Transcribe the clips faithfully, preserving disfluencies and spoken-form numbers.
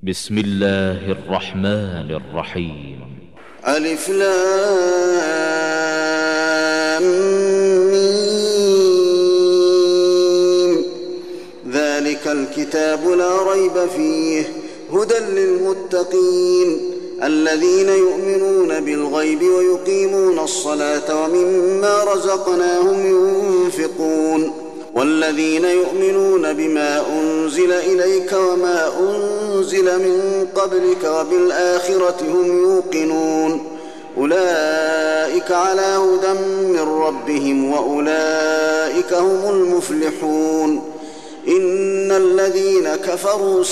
بسم الله الرحمن الرحيم. ألف لام ميم. ذلك الكتاب لا ريب فيه هدى للمتقين الذين يؤمنون بالغيب ويقيمون الصلاة ومما رزقناهم ينفقون والذين يؤمنون بما أنزل إليك وما أنزل من قبلك وبالآخرة هم يوقنون أولئك على هدى من ربهم وأولئك هم المفلحون. إن الذين كفروا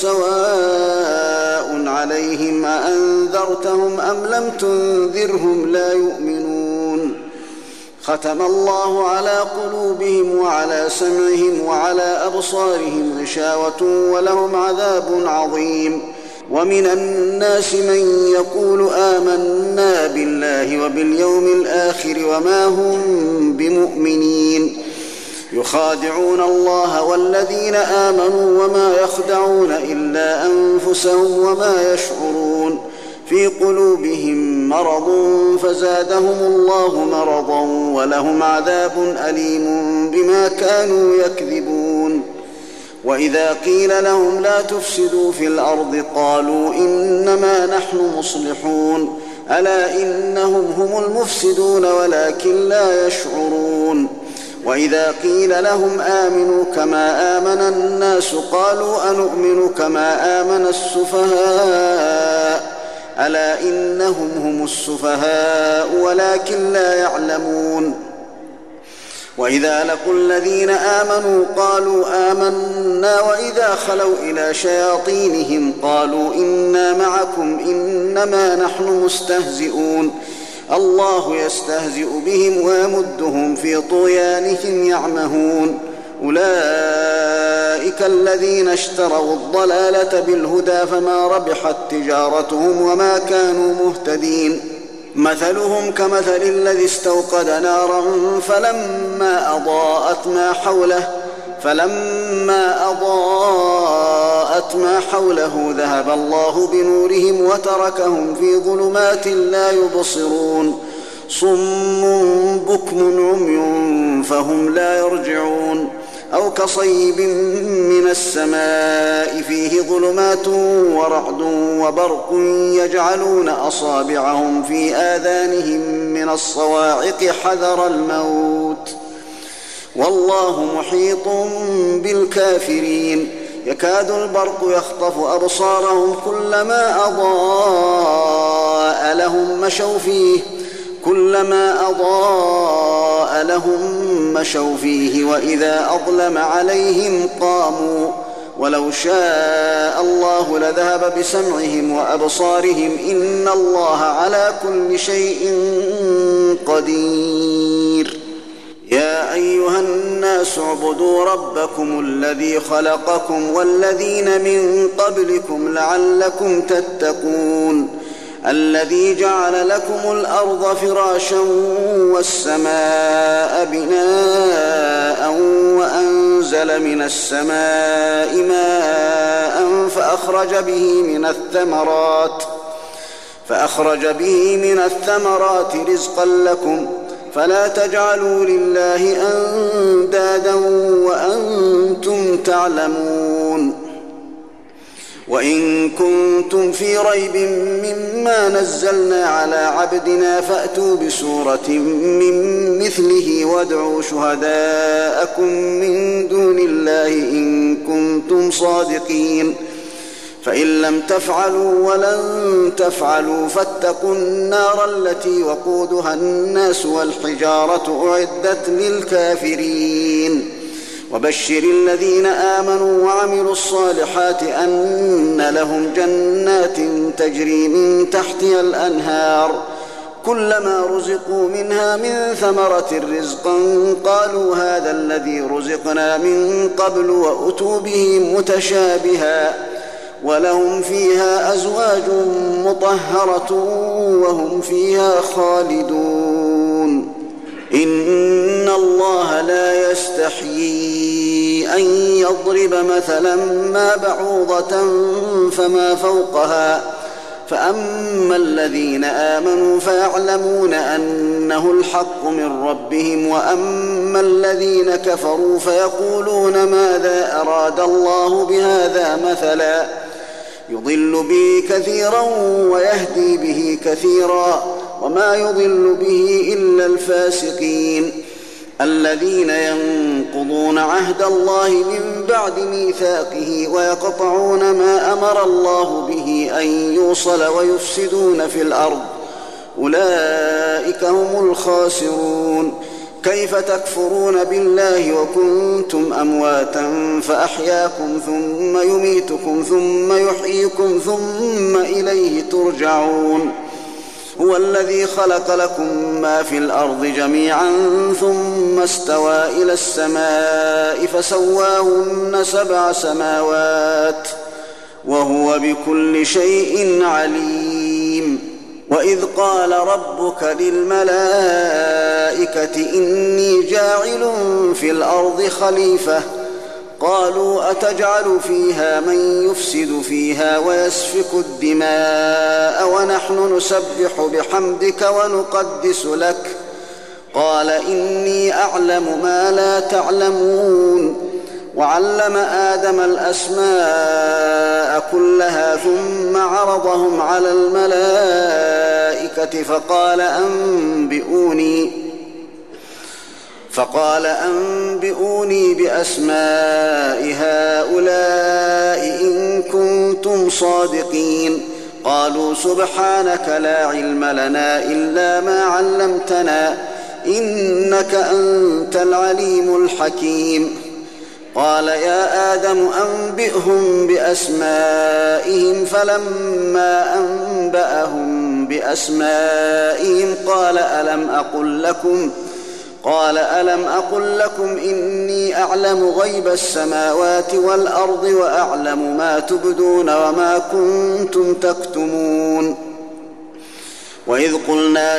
سواء عليهم أأنذرتهم أم لم تنذرهم لا يؤمنون. ختم الله على قلوبهم وعلى سمعهم وعلى أبصارهم غشاوة ولهم عذاب عظيم. ومن الناس من يقول آمنا بالله وباليوم الآخر وما هم بمؤمنين يخادعون الله والذين آمنوا وما يخدعون إلا أنفسهم وما يشعرون. في قلوبهم مرض فزادهم الله مرضا ولهم عذاب أليم بما كانوا يكذبون. وإذا قيل لهم لا تفسدوا في الأرض قالوا إنما نحن مصلحون ألا إنهم هم المفسدون ولكن لا يشعرون. وإذا قيل لهم آمنوا كما آمن الناس قالوا أنؤمن كما آمن السفهاء ألا إنهم هم السفهاء ولكن لا يعلمون. وإذا لقوا الذين آمنوا قالوا آمنا وإذا خلوا إلى شياطينهم قالوا إنا معكم إنما نحن مستهزئون الله يستهزئ بهم ويمدهم في طغيانهم يعمهون. أولئك الذين اشتروا الضلالة بالهدى فما ربحت تجارتهم وما كانوا مهتدين. مثلهم كمثل الذي استوقد نارا فلما أضاءت ما حوله فلما أضاءت ما حوله ذهب الله بنورهم وتركهم في ظلمات لا يبصرون صم بكم عمي فهم لا يرجعون. أو كصيب من السماء فيه ظلمات ورعد وبرق يجعلون أصابعهم في آذانهم من الصواعق حذر الموت والله محيط بالكافرين. يكاد البرق يخطف أبصارهم كلما أضاء لهم مشوا فيه كلما أضاء لهم مشوا فيه وإذا أظلم عليهم قاموا ولو شاء الله لذهب بسمعهم وأبصارهم إن الله على كل شيء قدير. يا أيها الناس اعبدوا ربكم الذي خلقكم والذين من قبلكم لعلكم تتقون الذي جعل لكم الأرض فراشا والسماء بناء وأنزل من السماء ماء فأخرج به من الثمرات فأخرج به من الثمرات رزقا لكم فلا تجعلوا لله أندادا وأنتم تعلمون. وإن كنتم في ريب مما نزلنا على عبدنا فأتوا بسورة من مثله وادعوا شهداءكم من دون الله إن كنتم صادقين فإن لم تفعلوا ولن تفعلوا فاتقوا النار التي وقودها الناس والحجارة أعدت للكافرين. وبشر الذين آمنوا وعملوا الصالحات أن لهم جنات تجري من تحتها الأنهار كلما رزقوا منها من ثمرة رزقا قالوا هذا الذي رزقنا من قبل وأتوا به متشابها ولهم فيها أزواج مطهرة وهم فيها خالدون. إن الله لا يستحيي أن يضرب مثلا ما بعوضة فما فوقها فأما الذين آمنوا فيعلمون أنه الحق من ربهم وأما الذين كفروا فيقولون ماذا أراد الله بهذا مثلا يضل به كثيرا ويهدي به كثيرا وما يضل به إلا الفاسقين الذين ينقضون عهد الله من بعد ميثاقه ويقطعون ما أمر الله به أن يوصل ويفسدون في الأرض أولئك هم الخاسرون كيف تكفرون بالله وكنتم أمواتا فأحياكم ثم يميتكم ثم يحييكم ثم إليه ترجعون هو الذي خلق لكم ما في الأرض جميعا ثم استوى إلى السماء فسواهن سبع سماوات وهو بكل شيء عليم وإذ قال ربك للملائكة إني جاعل في الأرض خليفة قالوا أتجعل فيها من يفسد فيها ويسفك الدماء ونحن نسبح بحمدك ونقدس لك قال إني أعلم ما لا تعلمون وعلم آدم الأسماء كلها ثم عرضهم على الملائكة فقال أنبئوني فقال أنبئوني بأسماء هؤلاء إن كنتم صادقين قالوا سبحانك لا علم لنا إلا ما علمتنا إنك أنت العليم الحكيم قال يا آدم أنبئهم بأسمائهم فلما أنبأهم بأسمائهم قال ألم أقل لكم قال ألم أقل لكم إني أعلم غيب السماوات والأرض وأعلم ما تبدون وما كنتم تكتمون وإذ قلنا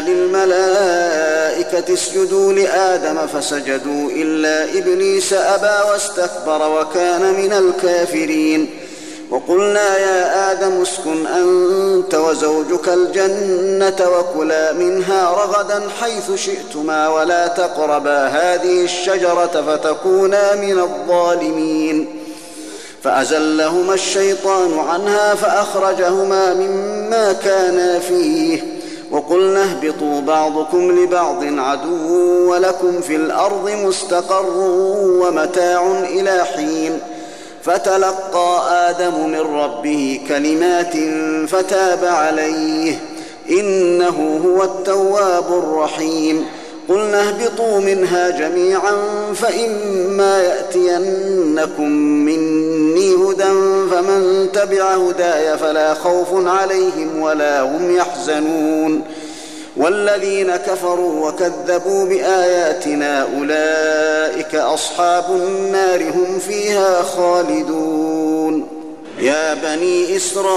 للملائكة اسجدوا لآدم فسجدوا إلا إبليس أبى واستكبر وكان من الكافرين وقلنا يا آدم اسكن أنت وزوجك الجنة وكلا منها رغدا حيث شئتما ولا تقربا هذه الشجرة فتكونا من الظالمين فأزلهما الشيطان عنها فأخرجهما مما كانا فيه وقلنا اهبطوا بعضكم لبعض عدو ولكم في الأرض مستقر ومتاع إلى حين فتلقى آدم من ربه كلمات فتاب عليه إنه هو التواب الرحيم قلنا اهبطوا منها جميعا فإما يأتينكم مني هدى فمن تبع هداي فلا خوف عليهم ولا هم يحزنون والذين كفروا وكذبوا بآياتنا أولئك أصحاب النار هم فيها خالدون يا بني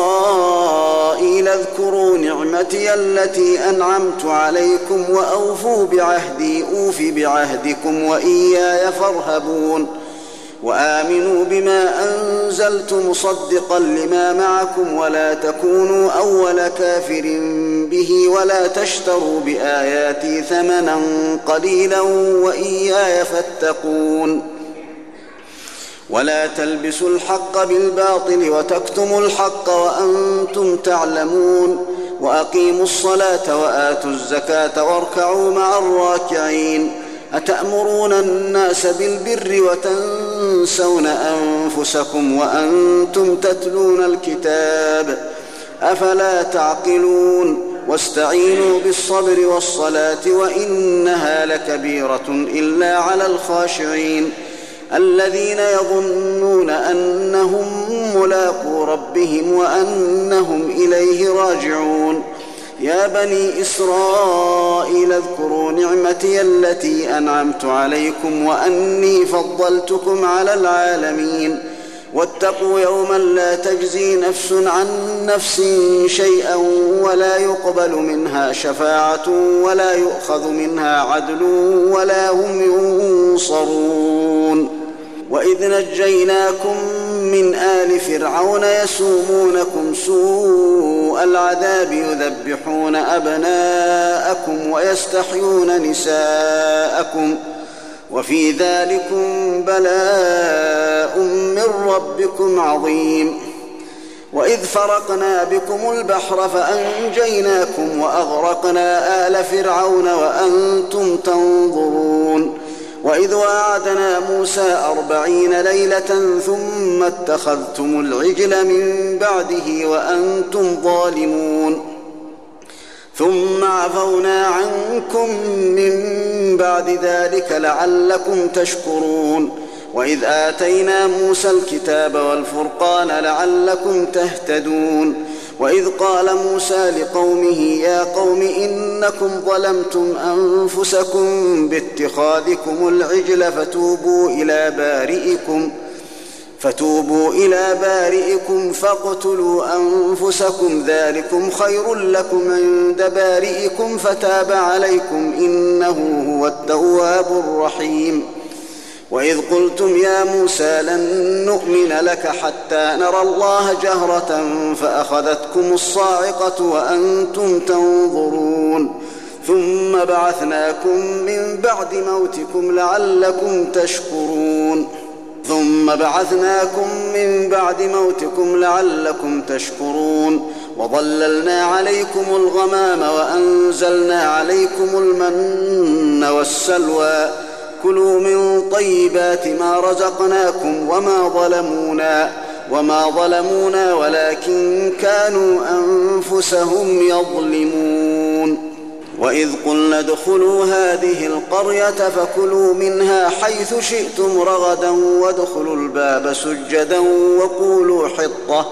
إسرائيل اذكروا نعمتي التي أنعمت عليكم وأوفوا بعهدي أوف بعهدكم وإياي فارهبون وآمنوا بما أنزلت مصدقا لما معكم ولا تكونوا أول كافر به ولا تشتروا بآياتي ثمنا قليلا وإياي فاتقون ولا تلبسوا الحق بالباطل وتكتموا الحق وأنتم تعلمون وأقيموا الصلاة وآتوا الزكاة واركعوا مع الراكعين أتأمرون الناس بالبر وتنسون أنفسكم وأنتم تتلون الكتاب أفلا تعقلون واستعينوا بالصبر والصلاة وإنها لكبيرة إلا على الخاشعين الذين يظنون أنهم ملاقو ربهم وأنهم إليه راجعون يا بني إسرائيل اذكروا نعمتي التي أنعمت عليكم وأني فضلتكم على العالمين واتقوا يوما لا تجزي نفس عن نفس شيئا ولا يقبل منها شفاعة ولا يؤخذ منها عدل ولا هم ينصرون وإذ نجيناكم من آل فرعون يسومونكم سوء العذاب يذبحون أبناءكم ويستحيون نساءكم وفي ذلكم بلاء من ربكم عظيم. وإذ فرقنا بكم البحر فأنجيناكم وأغرقنا آل فرعون وأنتم تنظرون. وإذ واعدنا موسى أربعين ليلة ثم اتخذتم العجل من بعده وأنتم ظالمون ثم عفونا عنكم من بعد ذلك لعلكم تشكرون. وإذ آتينا موسى الكتاب والفرقان لعلكم تهتدون. وإذ قال موسى لقومه يا قوم إنكم ظلمتم أنفسكم باتخاذكم العجل فتوبوا إلى بارئكم فتوبوا إلى بارئكم فاقتلوا أنفسكم ذلكم خير لكم عند بارئكم فتاب عليكم إنه هو التواب الرحيم. وإذ قلتم يا موسى لن نؤمن لك حتى نرى الله جهرة فأخذتكم الصاعقة وأنتم تنظرون ثم بعثناكم من بعد موتكم لعلكم تشكرون ثم بعثناكم من بعد موتكم لعلكم تشكرون. وظللنا عليكم الغمام وأنزلنا عليكم المن والسلوى كلوا من طيبات ما رزقناكم وما ظلمونا وما ظلمونا ولكن كانوا أنفسهم يظلمون. وإذ قلنا ادخلوا هذه القرية فكلوا منها حيث شئتم رغدا وادخلوا الباب سجدا وقولوا حطة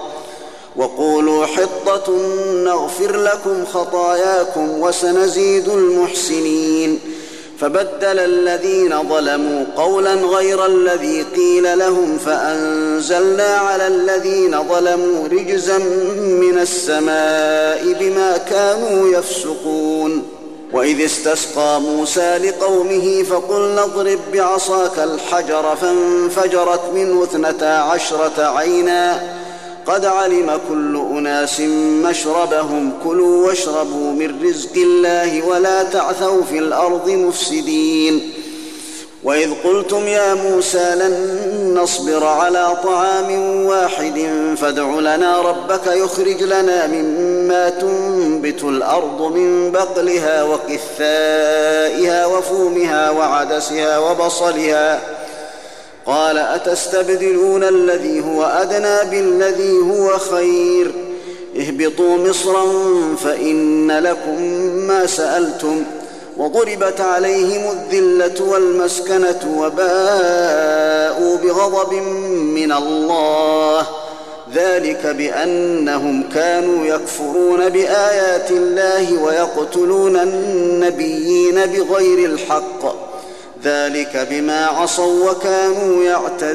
وقولوا حطة نغفر لكم خطاياكم وسنزيد المحسنين. فبدل الذين ظلموا قولا غير الذي قيل لهم فأنزلنا على الذين ظلموا رجزا من السماء بما كانوا يفسقون. وإذ استسقى موسى لقومه فقلنا اضرب بعصاك الحجر فانفجرت منه اثنتا عشرة عينا قد علم كل أناس مشربهم كلوا واشربوا من رزق الله ولا تعثوا في الأرض مفسدين. وإذ قلتم يا موسى لن نصبر على طعام واحد فادع لنا ربك يخرج لنا مما تنبت الأرض من بقلها وقثائها وفومها وعدسها وبصلها قال أتستبدلون الذي هو أدنى بالذي هو خير اهبطوا مصرا فإن لكم ما سألتم وضربت عليهم الذلة والمسكنة وباءوا بغضب من الله ذلك بأنهم كانوا يكفرون بآيات الله ويقتلون النبيين بغير الحق ذلك بما عصوا وكانوا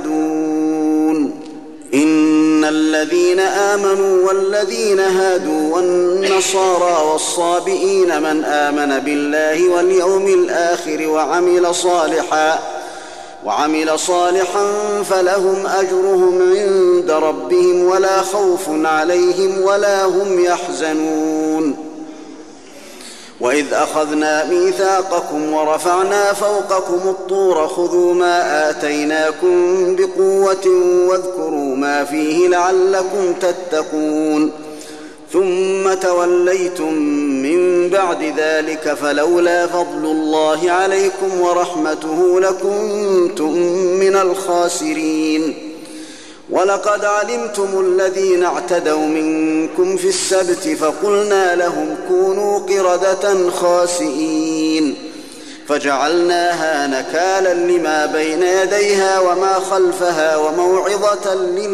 يعتدون. إن الذين آمنوا والذين هادوا والنصارى والصابئين من آمن بالله واليوم الآخر وعمل صالحا وعمل صالحا فلهم أجرهم عند ربهم ولا خوف عليهم ولا هم يحزنون. وإذ أخذنا ميثاقكم ورفعنا فوقكم الطور خذوا ما آتيناكم بقوة واذكروا ما فيه لعلكم تتقون ثم توليتم من بعد ذلك فلولا فضل الله عليكم ورحمته لكنتم من الخاسرين. ولقد علمتم الذين اعتدوا منكم في السبت فقلنا لهم كونوا قردة خاسئين فجعلناها نكالا لما بين يديها وما خلفها وموعظة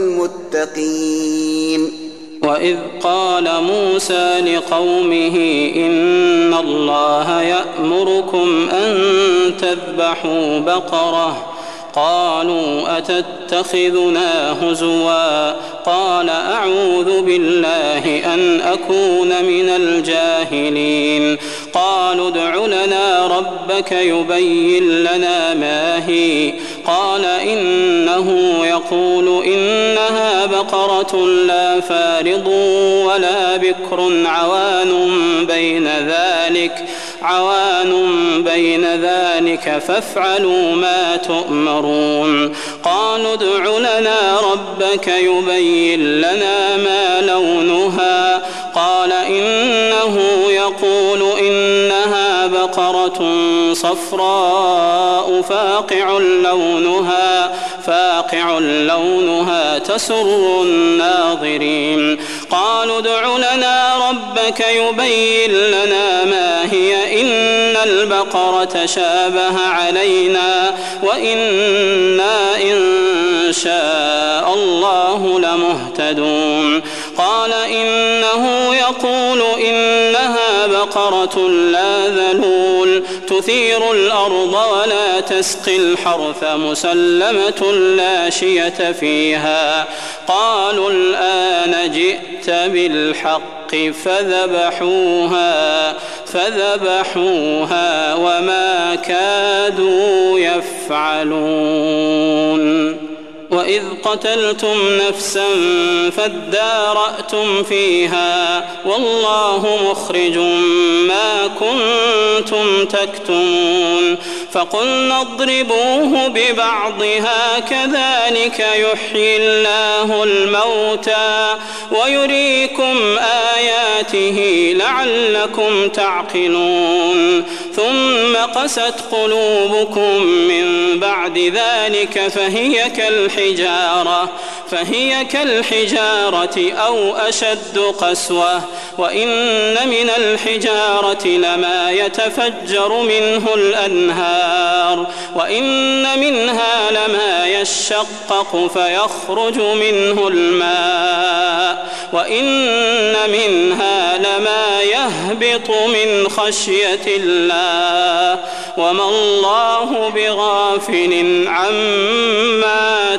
للمتقين. وإذ قال موسى لقومه إن الله يأمركم أن تذبحوا بقرة قالوا أتتخذنا هزوا قال أعوذ بالله أن أكون من الجاهلين. قالوا ادع لنا ربك يبين لنا ما هي قال إنه يقول إنها بقرة لا فارض ولا بكر عوان بين ذلك عوان بين ذلك فافعلوا ما تؤمرون قالوا ادع لنا ربك يبين لنا ما لونها قال إنه يقول إنها بقرة صفراء فاقع لونها فاقع لونها تسر الناظرين قالوا ادع لنا ربك يبين لنا ما هي إن البقرة شابه علينا وإنا إن شاء الله لمهتدون قال إنه يقول إنها بقرة لا ذلول تثير الأرض ولا تسقي الحرث مسلمة لا شية فيها قالوا الآن جئت بالحق فذبحوها فذبحوها وما كادوا يفعلون وإذ قتلتم نفسا فادارأتم فيها والله مخرج ما كنتم تكتمون فقلنا اضربوه ببعضها كذلك يحيي الله الموتى ويريكم آياته لعلكم تعقلون ثم قست قلوبكم من بعد ذلك فهي كالحجارة فهي كالحجارة أو أشد قسوة وإن من الحجارة لما يتفجر منه الأنهار وإن منها لما يشقق فيخرج منه الماء وإن منها لما يهبط من خشية الله وما الله بغافل عما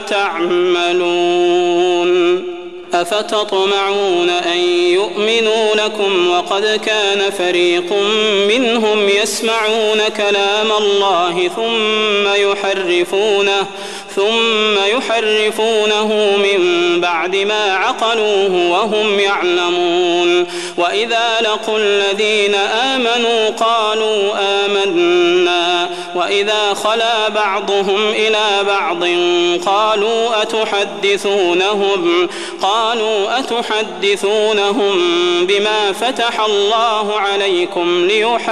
تعملون أفتطمعون أن يؤمنوا لكم وقد كان فريق منهم يسمعون كلام الله ثم يحرفونه ثم يحرفونه من بعد ما عقلوه وهم يعلمون وإذا لقوا الذين آمنوا قالوا آمنا وإذا خلا بعضهم إلى بعض قالوا أتحدثونهم قالوا أتحدثونهم بما فتح الله عليكم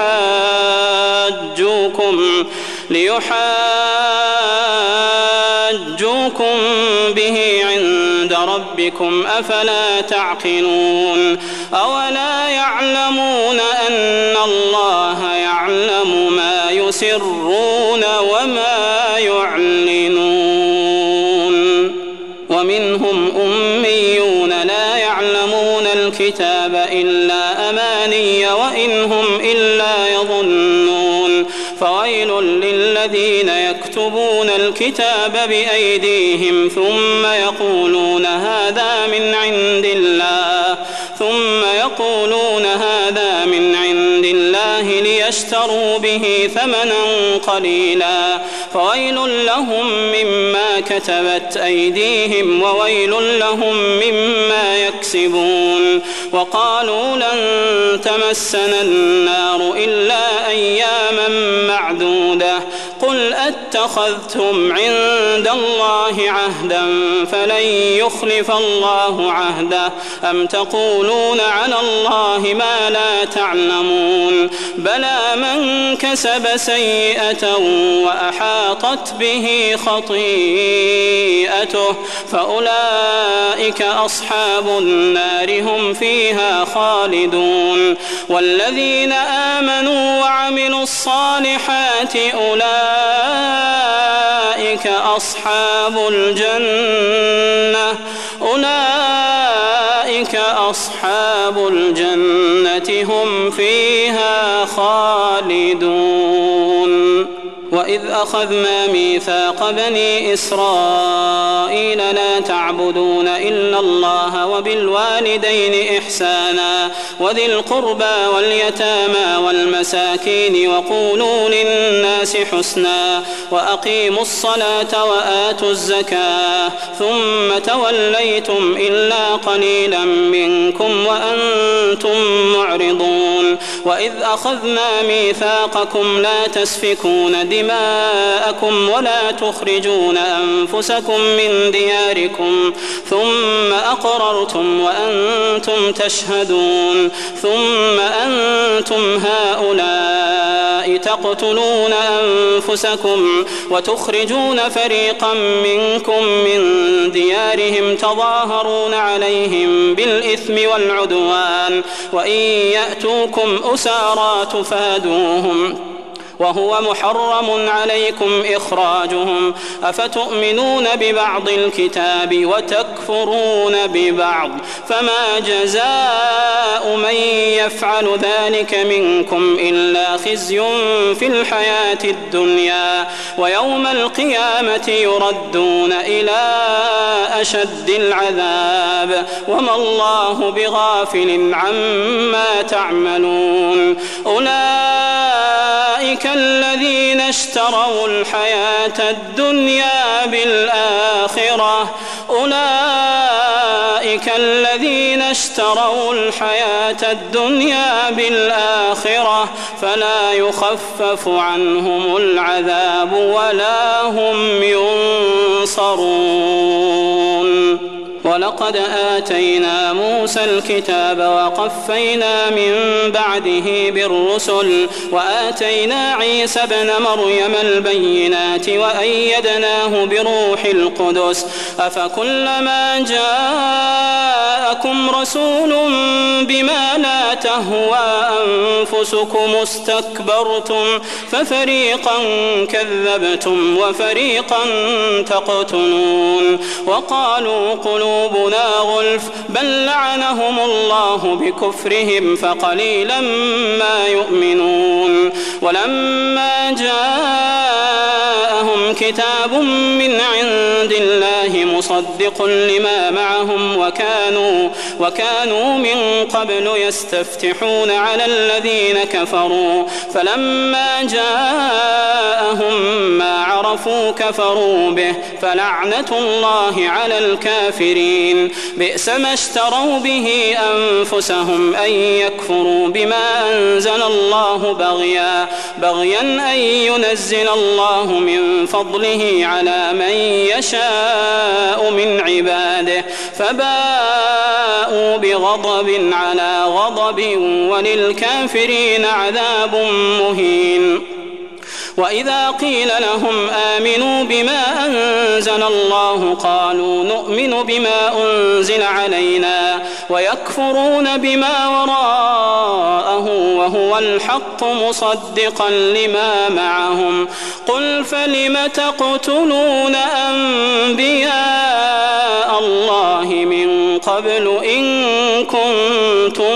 ليحاجوكم ليحاجوكم به عند ربكم أفلا تعقلون أولا يعلمون أن الله يعلم ما يسرون وما يعلنون ومنهم أميون لا يعلمون الكتاب إلا أماني وإن هم إلا يظنون فويل للذين يكتبون الكتاب بأيديهم ثم يقولون هذا من عند الله ثم يقولون هذا من عند الله ليشتروا به ثمنا قليلا فويل لهم مما كتبت أيديهم وويل لهم مما يكسبون وقالوا لن تمسنا النار إلا أياما معدودة قل أتخذتم عند الله عهدا فلن يخلف الله عهده أم تقولون على الله ما لا تعلمون بلى من كسب سيئة وأحاطت به خطيئته فأولئك أصحاب النار هم فيها خالدون والذين آمنوا وعملوا الصالحات أولئك أصحاب الجنة أولئك أصحاب الجنة هم فيها خالدون وإذ أخذنا ميثاق بني إسرائيل لا تعبدون إلا الله وبالوالدين إحسانا وذي القربى واليتامى والمساكين وقولوا للناس حسنا وأقيموا الصلاة وآتوا الزكاة ثم توليتم إلا قليلا منكم وأنتم معرضون وإذ أخذنا ميثاقكم لا تسفكون دماءكم ولا تخرجون أنفسكم من دياركم ثم أقررتم وأنتم تشهدون ثم أنتم هؤلاء تقتلون أنفسكم وتخرجون فريقا منكم من ديارهم تظاهرون عليهم بالإثم والعدوان وإن يأتوكم أسارى تفادوهم وهو محرم عليكم إخراجهم أفتؤمنون ببعض الكتاب وتكفرون ببعض فما جزاء من يفعل ذلك منكم إلا خزي في الحياة الدنيا ويوم القيامة يردون إلى أشد العذاب وما الله بغافل عما تعملون أولئك الذين اشتروا الحياة الدنيا بالآخرة أولئك الذين اشتروا الحياة الدنيا بالآخرة فلا يخفف عنهم العذاب ولا هم ينصرون ولقد آتينا موسى الكتاب وقفينا من بعده بالرسل وآتينا عيسى ابن مريم البينات وأيدناه بروح القدس أفكلما جاءكم رسول بما لا تهوى أنفسكم استكبرتم ففريقا كذبتم وفريقا تقتلون وقالوا قلوبنا غلف بل لعنهم الله بكفرهم فقليلا ما يؤمنون ولما جاءهم كتاب من عند الله مصدق لما معهم وكانوا, وكانوا من قبل يستفتحون على الذين كفروا فلما جاءهم ما عرفوا كفروا به فلعنة الله على الكافرين بئس ما اشتروا به أنفسهم أن يكفروا بما أنزل الله بغيا بغيا أن ينزل الله من فضله على من يشاء من عباده فباءوا بغضب على غضب وللكافرين عذاب مهين وإذا قيل لهم آمنوا بما أنزل الله قالوا نؤمن بما أنزل علينا ويكفرون بما وراءه وهو الحق مصدقا لما معهم قل فلم تقتلون أنبياء الله من قبل إن كنتم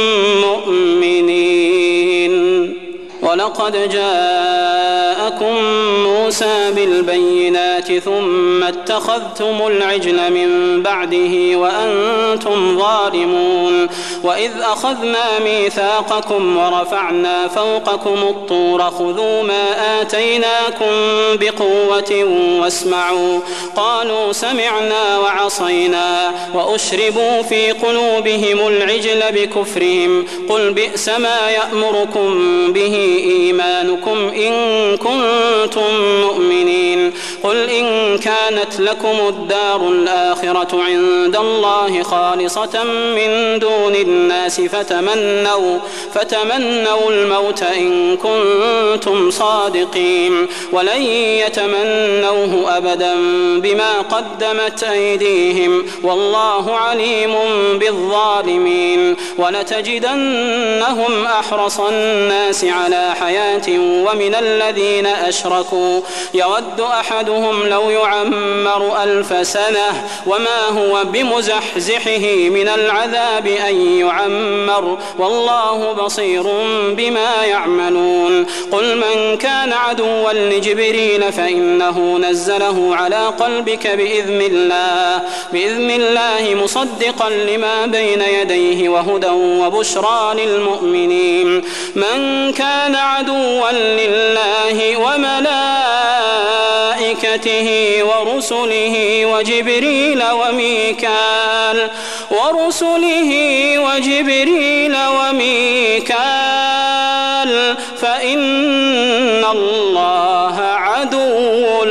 مؤمنين ولقد جاءكم موسى بالبينات ثم اتخذتم العجل من بعده وأنتم ظالمون وإذ أخذنا ميثاقكم ورفعنا فوقكم الطور خذوا ما آتيناكم بقوة واسمعوا قالوا سمعنا وعصينا وأشربوا في قلوبهم العجل بكفرهم قل بئس ما يأمركم به إيمانكم إن كنتم مؤمنين قل إن كانت لكم الدار الآخرة عند الله خالصة من دون الناس فتمنوا, فتمنوا الموت إن كنتم صادقين ولن يتمنوه أبدا بما قدمت أيديهم والله عليم بالظالمين ولتجدنهم أحرص الناس على حياة ومن الذين أشركوا يود أحدهم لو يعمر ألف سنة وما هو بمزحزحه من العذاب أن يعمر والله بصير بما يعملون قل من كان عدوا لجبريل فإنه نزله على قلبك بإذن الله بإذن الله مصدقا لما بين يديه وهدى وبشرى للمؤمنين من كان عدوا لله وملائكته ورسله وجبريل وميكال ورسله وجبريل وميكال فإن الله عدو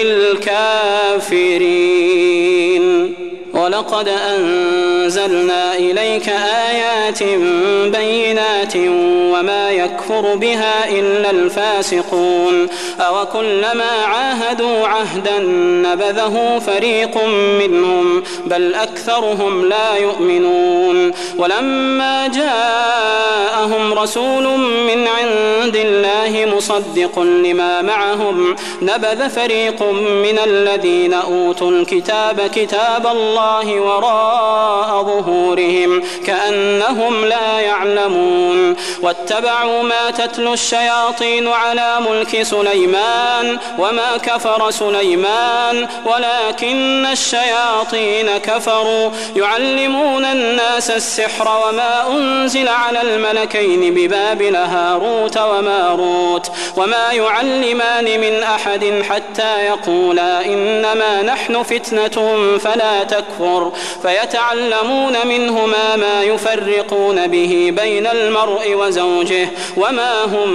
للكافرين ولقد أنزلنا إليك آيات بينات وما يكفر بها إلا الفاسقون أوكلما عاهدوا عهدا نبذه فريق منهم بل أكثرهم لا يؤمنون ولما جاءهم رسول من عند الله مصدق لما معهم نبذ فريق من الذين أوتوا الكتاب كتاب الله وراء ظهورهم كأنهم لا يعلمون واتبعوا ما تتلو الشياطين على ملك سليمان وما كفر سليمان ولكن الشياطين كفروا يعلمون الناس السحر وما أنزل على الملكين ببابل هاروت وماروت وما يعلمان من أحد حتى يقولا إنما نحن فتنة فلا تكفر فيتعلمون منهما ما يفرقون به بين المرء وزوجه وما هم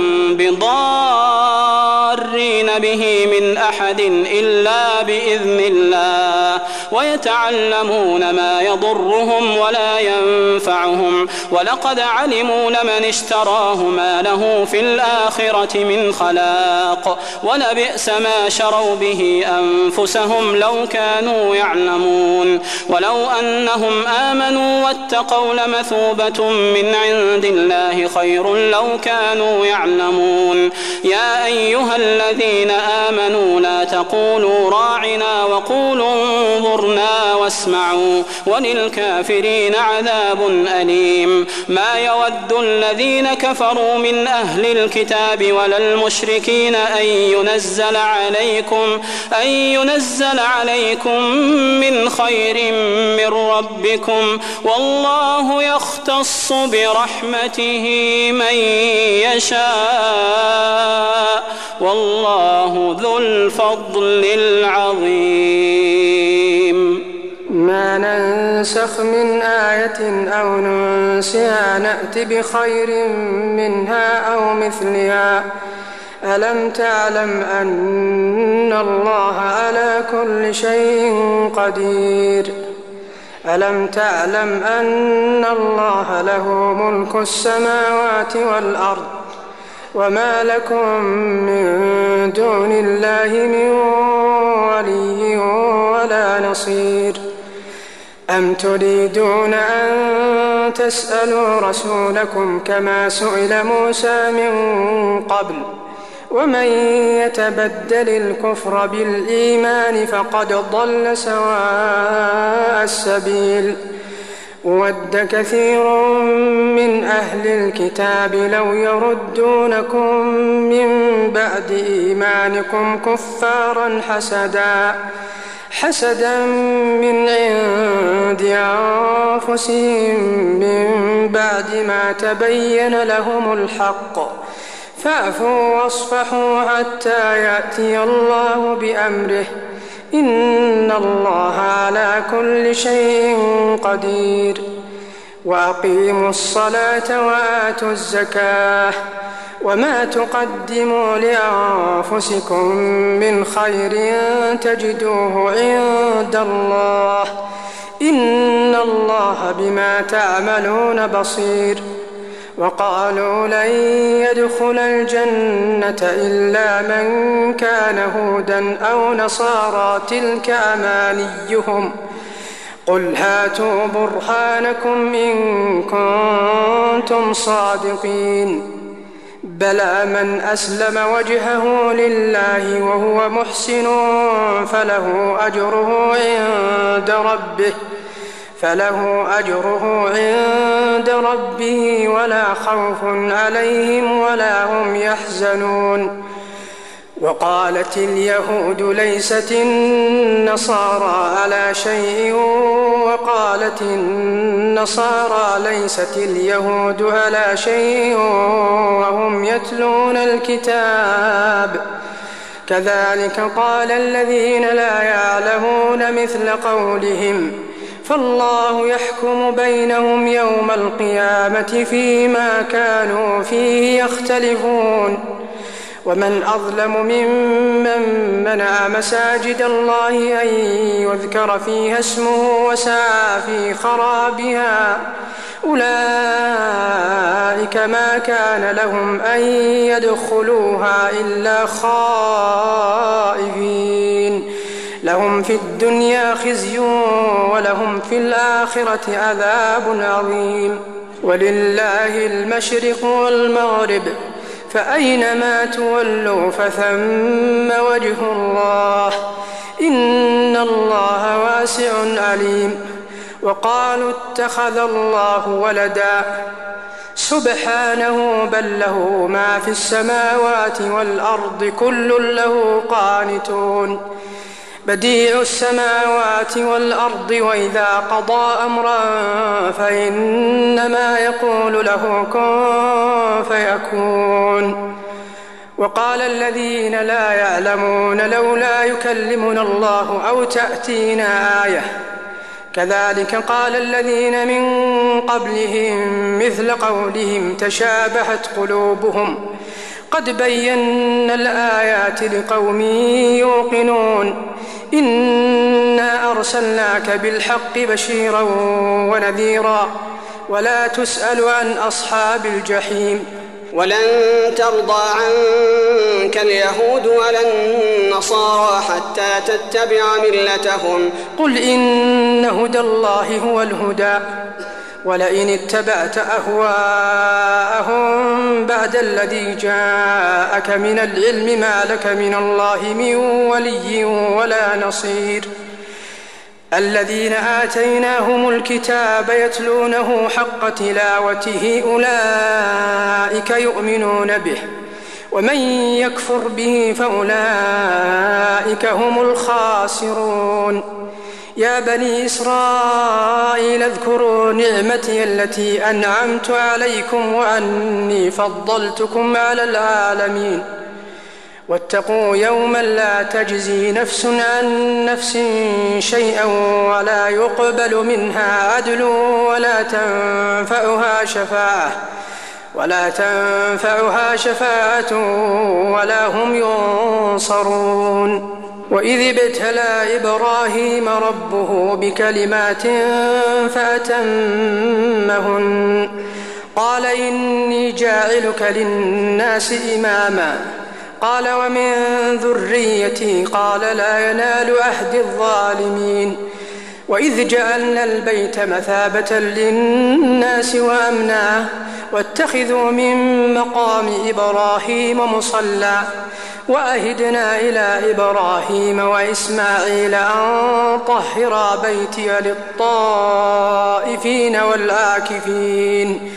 بضارين به من أحد إلا بإذن الله ويتعلمون ما يضرهم ولا ينفعهم ولقد علموا لمن اشتراه ما له في الآخرة من خلاق ولبئس ما شروا به أنفسهم لو كانوا يعلمون ولو أنهم آمنوا واتقوا لمثوبة من عند الله خير لو كانوا يعلمون يا أيها الذين آمنوا لا تقولوا راعنا وقولوا انظرنا واسمعوا وللكافرين عذاب أليم ما يود الذين كفروا من أهل الكتاب ولا المشركين أن ينزل عليكم أن ينزل عليكم من خير من ربكم والله يختص برحمته من يشاء والله ذو الفضل العظيم ما ننسخ من آية أو ننسها نأت بخير منها أو مثلها ألم تعلم أن الله على كل شيء قدير ألم تعلم أن الله له ملك السماوات والأرض وما لكم من دون الله من ولي ولا نصير أم تريدون أن تسألوا رسولكم كما سئل موسى من قبل ومن يتبدل الكفر بالإيمان فقد ضل سواء السبيل ود كثير من أهل الكتاب لو يردونكم من بعد إيمانكم كفارا حسدا حسدا من عند أنفسهم من بعد ما تبين لهم الحق فاعفوا واصفحوا حتى يأتي الله بأمره إن الله على كل شيء قدير وأقيموا الصلاة وآتوا الزكاة وما تقدموا لأنفسكم من خير تجدوه عند الله إن الله بما تعملون بصير وقالوا لن يدخل الجنة إلا من كان هودا أو نصارى تلك أمانيهم قل هاتوا برهانكم إن كنتم صادقين بلى من أسلم وجهه لله وهو محسن فله أجره عند ربه فله أجره عند ربه ولا خوف عليهم ولا هم يحزنون. وقالت اليهود ليست النصارى على شيء وقالت النصارى ليست اليهود على شيء وهم يتلون الكتاب كذلك قال الذين لا يعلمون مثل قولهم فالله يحكم بينهم يوم القيامة فيما كانوا فيه يختلفون. ومن أظلم ممن منع مساجد الله أن يذكر فيها اسمه وسعى في خرابها أولئك ما كان لهم أن يدخلوها إلا خائفين لهم في الدنيا خزي ولهم في الآخرة عذاب عظيم. ولله المشرق والمغرب فأينما تولوا فثم وجه الله إن الله واسع عليم. وقالوا اتخذ الله ولدا سبحانه بل له ما في السماوات والأرض كل له قانتون بديع السماوات والأرض وإذا قضى أمرا فإنما يقول له كن فيكون. وقال الذين لا يعلمون لولا يكلمنا الله أو تأتينا آية كذلك قال الذين من قبلهم مثل قولهم تشابهت قلوبهم قد بينا الآيات لقوم يوقنون إنا أرسلناك بالحق بشيرا ونذيرا ولا تسأل عن أصحاب الجحيم. ولن ترضى عنك اليهود ولا النصارى حتى تتبع ملتهم قل إن هدى الله هو الهدى ولئن اتبعت أهواءهم بعد الذي جاءك من العلم ما لك من الله من ولي ولا نصير. الذين آتيناهم الكتاب يتلونه حق تلاوته أولئك يؤمنون به ومن يكفر به فأولئك هم الخاسرون. يا بني إسرائيل اذكروا نعمتي التي أنعمت عليكم وأني فضلتكم على العالمين واتقوا يوما لا تجزي نفس عن نفس شيئا ولا يقبل منها عدل ولا تنفعها شفاعة ولا تنفعها شفاعة ولا هم ينصرون. وإذ ابتلى إبراهيم ربه بكلمات فأتمهن قال إني جاعلك للناس إماما قال ومن ذريتي قال لا ينال عهد الظالمين. وإذ جعلنا البيت مثابة للناس وأمنا واتخذوا من مقام إبراهيم مصلى وأهدنا إلى إبراهيم وإسماعيل أن طهرا بيتي للطائفين والعاكفين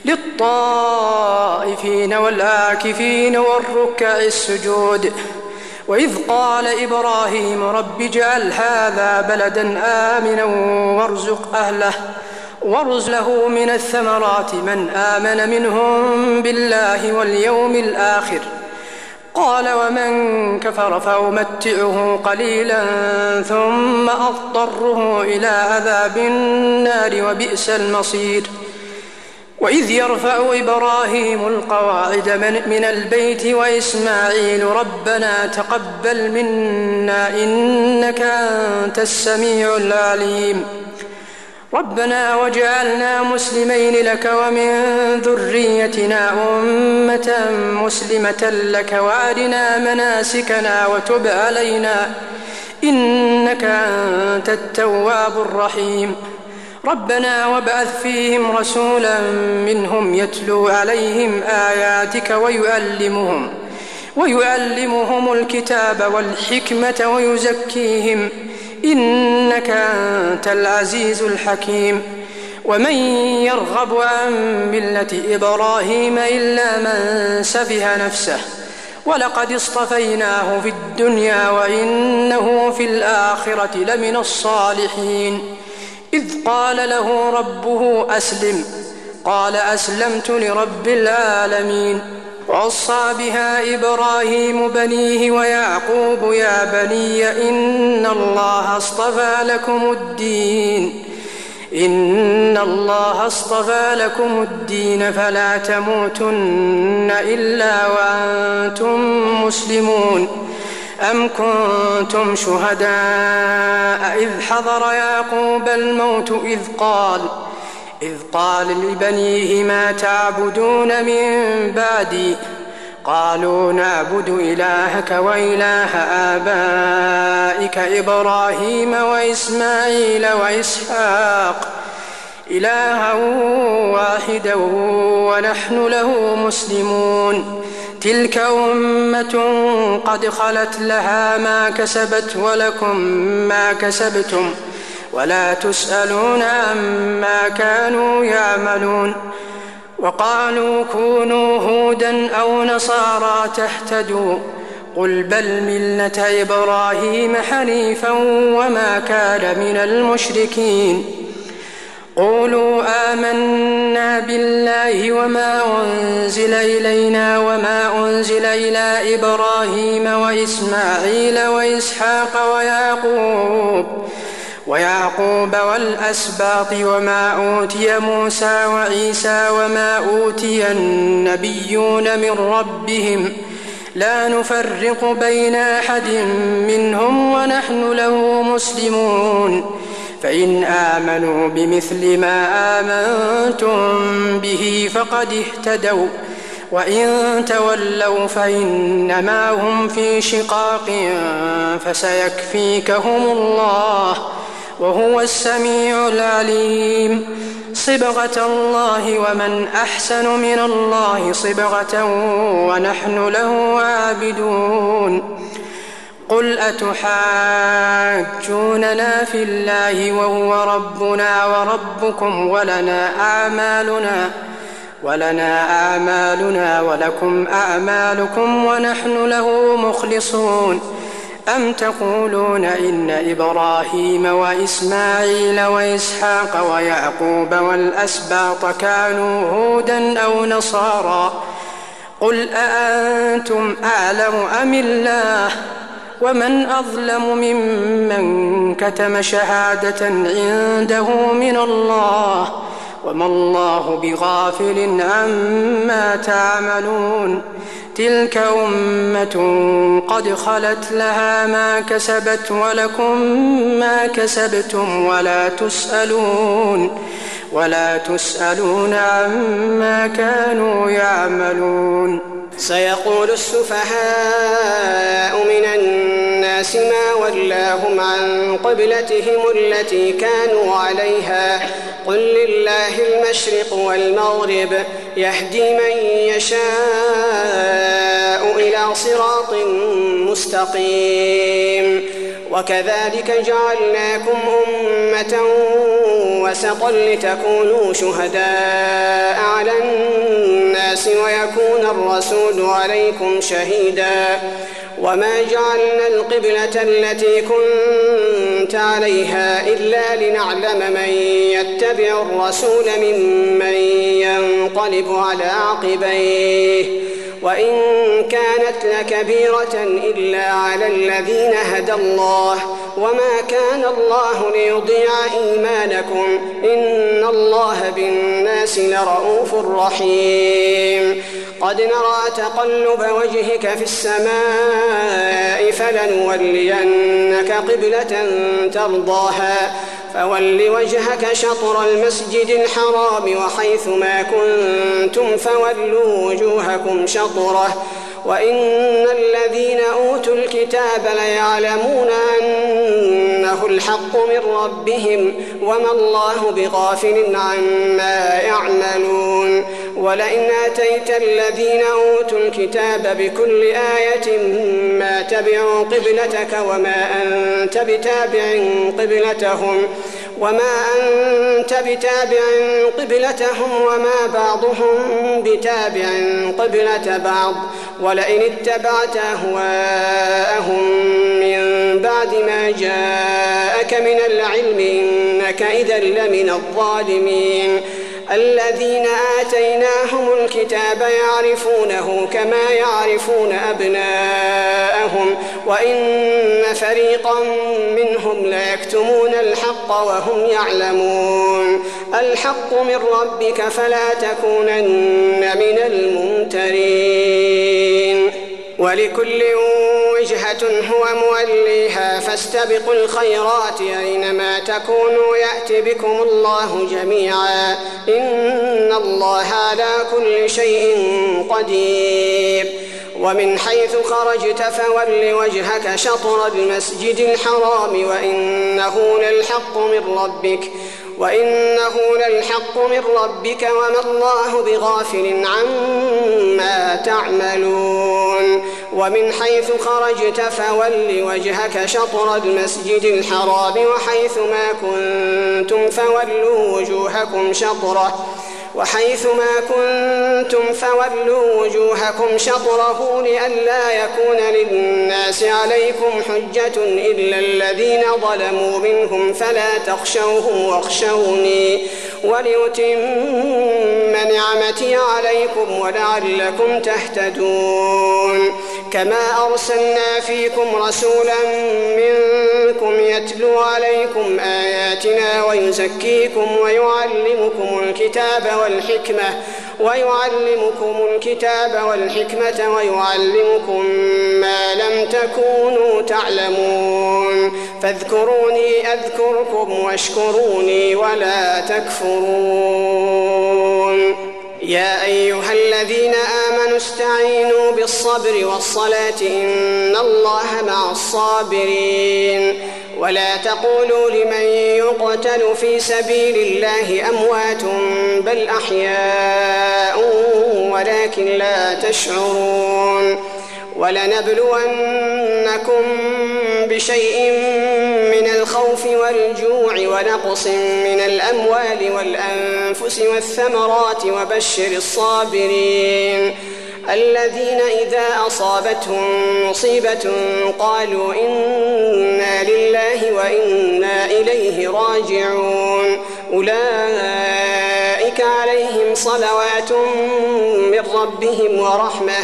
للطائفين والعاكفين والركع السجود. وإذ قال إبراهيم رب اجعل هذا بلدا آمنا وارزق أهله وارزقه من الثمرات من آمن منهم بالله واليوم الآخر قال ومن كفر فأمتعه قليلا ثم أضطره إلى عذاب النار وبئس المصير. وإذ يرفع إبراهيم القواعد من البيت وإسماعيل ربنا تقبل منا إنك أنت السميع العليم ربنا واجعلنا مسلمين لك ومن ذريتنا أمة مسلمة لك وأرنا مناسكنا وتب علينا إنك أنت التواب الرحيم. ربنا وابعث فيهم رسولا منهم يتلو عليهم آياتك ويعلمهم ويعلمهم الكتاب والحكمة ويزكيهم إنك أنت العزيز الحكيم. ومن يرغب عن ملة إبراهيم إلا من سفه نفسه ولقد اصطفيناه في الدنيا وإنه في الآخرة لمن الصالحين. إذ قال له ربه أسلم قال أسلمت لرب العالمين. ووصى بها إبراهيم بنيه ويعقوب يا بني إن الله اصطفى لكم الدين إن الله اصطفى لكم الدين فلا تموتن إلا وأنتم مسلمون. أم كنتم شهداء إذ حضر يعقوب الموت إذ قال إذ قال لبنيه ما تعبدون من بعدي قالوا نعبد إلهك وإله آبائك إبراهيم وإسماعيل وإسحاق إلها واحدا ونحن له مسلمون. تلك أمة قد خلت لها ما كسبت ولكم ما كسبتم ولا تسألون عما كانوا يعملون. وقالوا كونوا هودا أو نصارى تهتدوا قل بل ملة إبراهيم حنيفا وما كان من المشركين. قولوا آمنا بالله وما أنزل إلينا وما أنزل إلى إبراهيم وإسماعيل وإسحاق ويعقوب ويعقوب والأسباط وما أوتي موسى وعيسى وما أوتي النبيون من ربهم لا نفرق بين أحد منهم ونحن له مسلمون. فإن آمنوا بمثل ما آمنتم به فقد اهتدوا وإن تولوا فإنما هم في شقاق فسيكفيكهم الله وهو السميع العليم. صبغة الله ومن أحسن من الله صبغة ونحن له عابدون. قل أتحاجوننا في الله وهو ربنا وربكم ولنا أعمالنا ولنا أعمالنا ولكم أعمالكم ونحن له مخلصون. أم تقولون إن إبراهيم وإسماعيل وإسحاق ويعقوب والأسباط كانوا هودا أو نصارى قل أأنتم أعلم أم الله ومن أظلم ممن كتم شهادة عنده من الله وما الله بغافل عما تعملون. تلك أمة قد خلت لها ما كسبت ولكم ما كسبتم ولا تسألون ولا تسألون عما كانوا يعملون. سيقول السفهاء من الناس ما ولاهم عن قبلتهم التي كانوا عليها قل لله المشرق والمغرب يهدي من يشاء إلى صراط مستقيم. وكذلك جعلناكم أمة وسطا لتكونوا شهداء على الناس ويكون الرسول عليكم شهيدا. وما جعلنا القبلة التي كنت عليها إلا لنعلم من يتبع الرسول ممن ينقلب على عقبيه وإن كانت لكبيرة إلا على الذين هدى الله وما كان الله ليضيع إيمانكم إن الله بالناس لرؤوف رحيم. قد نرى تقلب وجهك في السماء فلنولينك قبلة ترضاها فول وجهك شطر المسجد الحرام وحيث ما كنتم فولوا وجوهكم شطره وإن الذين أوتوا الكتاب ليعلمون أنه الحق من ربهم وما الله بغافل عما يعملون ولئن آتيت الذين أوتوا الكتاب بكل آية ما تبعوا قبلتك وما أنت بتابع قبلتهم وما أنت بتابع قبلتهم وما بعضهم بتابع قبلة بعض ولئن اتبعت أهواءهم من بعد ما جاءك من العلم إنك إذا لمن الظالمين الذين آتيناهم الكتاب يعرفونه كما يعرفون أبناءهم وإن فريقا منهم ليكتمون الحق وهم يعلمون الحق من ربك فلا تكونن من الممترين ولكل وجهة هو موليها فاستبقوا الخيرات أينما تكونوا يأت بكم الله جميعا إن الله على كل شيء قدير ومن حيث خرجت فول وجهك شطر المسجد الحرام وإنه للحق من ربك وإنه للحق من ربك وما الله بغافل عما تعملون ومن حيث خرجت فول وجهك شطر المسجد الحرام وحيث ما كنتم فولوا وجوهكم شطره وحيث ما كنتم فولوا وجوهكم شطره لئلا يكون للناس عليكم حجة إلا الذين ظلموا منهم فلا تخشوهم واخشوني وليتم نعمتي عليكم ولعلكم تهتدون كما أرسلنا فيكم رسولا منكم يتلو عليكم آياتنا ويزكيكم ويعلمكم الكتاب والحكمة ويعلمكم الكتاب والحكمة ويعلمكم ما لم تكونوا تعلمون فاذكروني أذكركم واشكروني ولا تكفرون يا أيها الذين آمنوا استعينوا بالصبر والصلاة إن الله مع الصابرين ولا تقولوا لمن يقتل في سبيل الله أموات بل أحياء ولكن لا تشعرون ولنبلونكم بشيء من الخوف والجوع ونقص من الأموال والأنفس والثمرات وبشر الصابرين الذين إذا أصابتهم مصيبة قالوا إنا لله وإنا إليه راجعون أولئك عليهم صلوات من ربهم ورحمة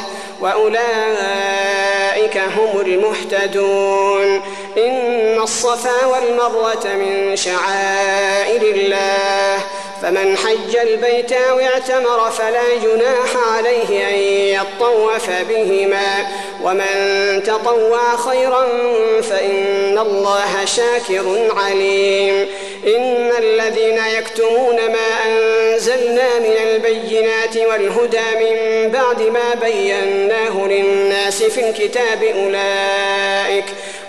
وأولئك هم المهتدون إن الصفا والمروة من شعائر الله فمن حج البيت أو اعتمر فلا جناح عليه أن يطوف بهما ومن تطوع خيرا فإن الله شاكر عليم إن الذين يكتمون ما أنزلنا من البينات والهدى من بعد ما بيناه للناس في الكتاب أولئك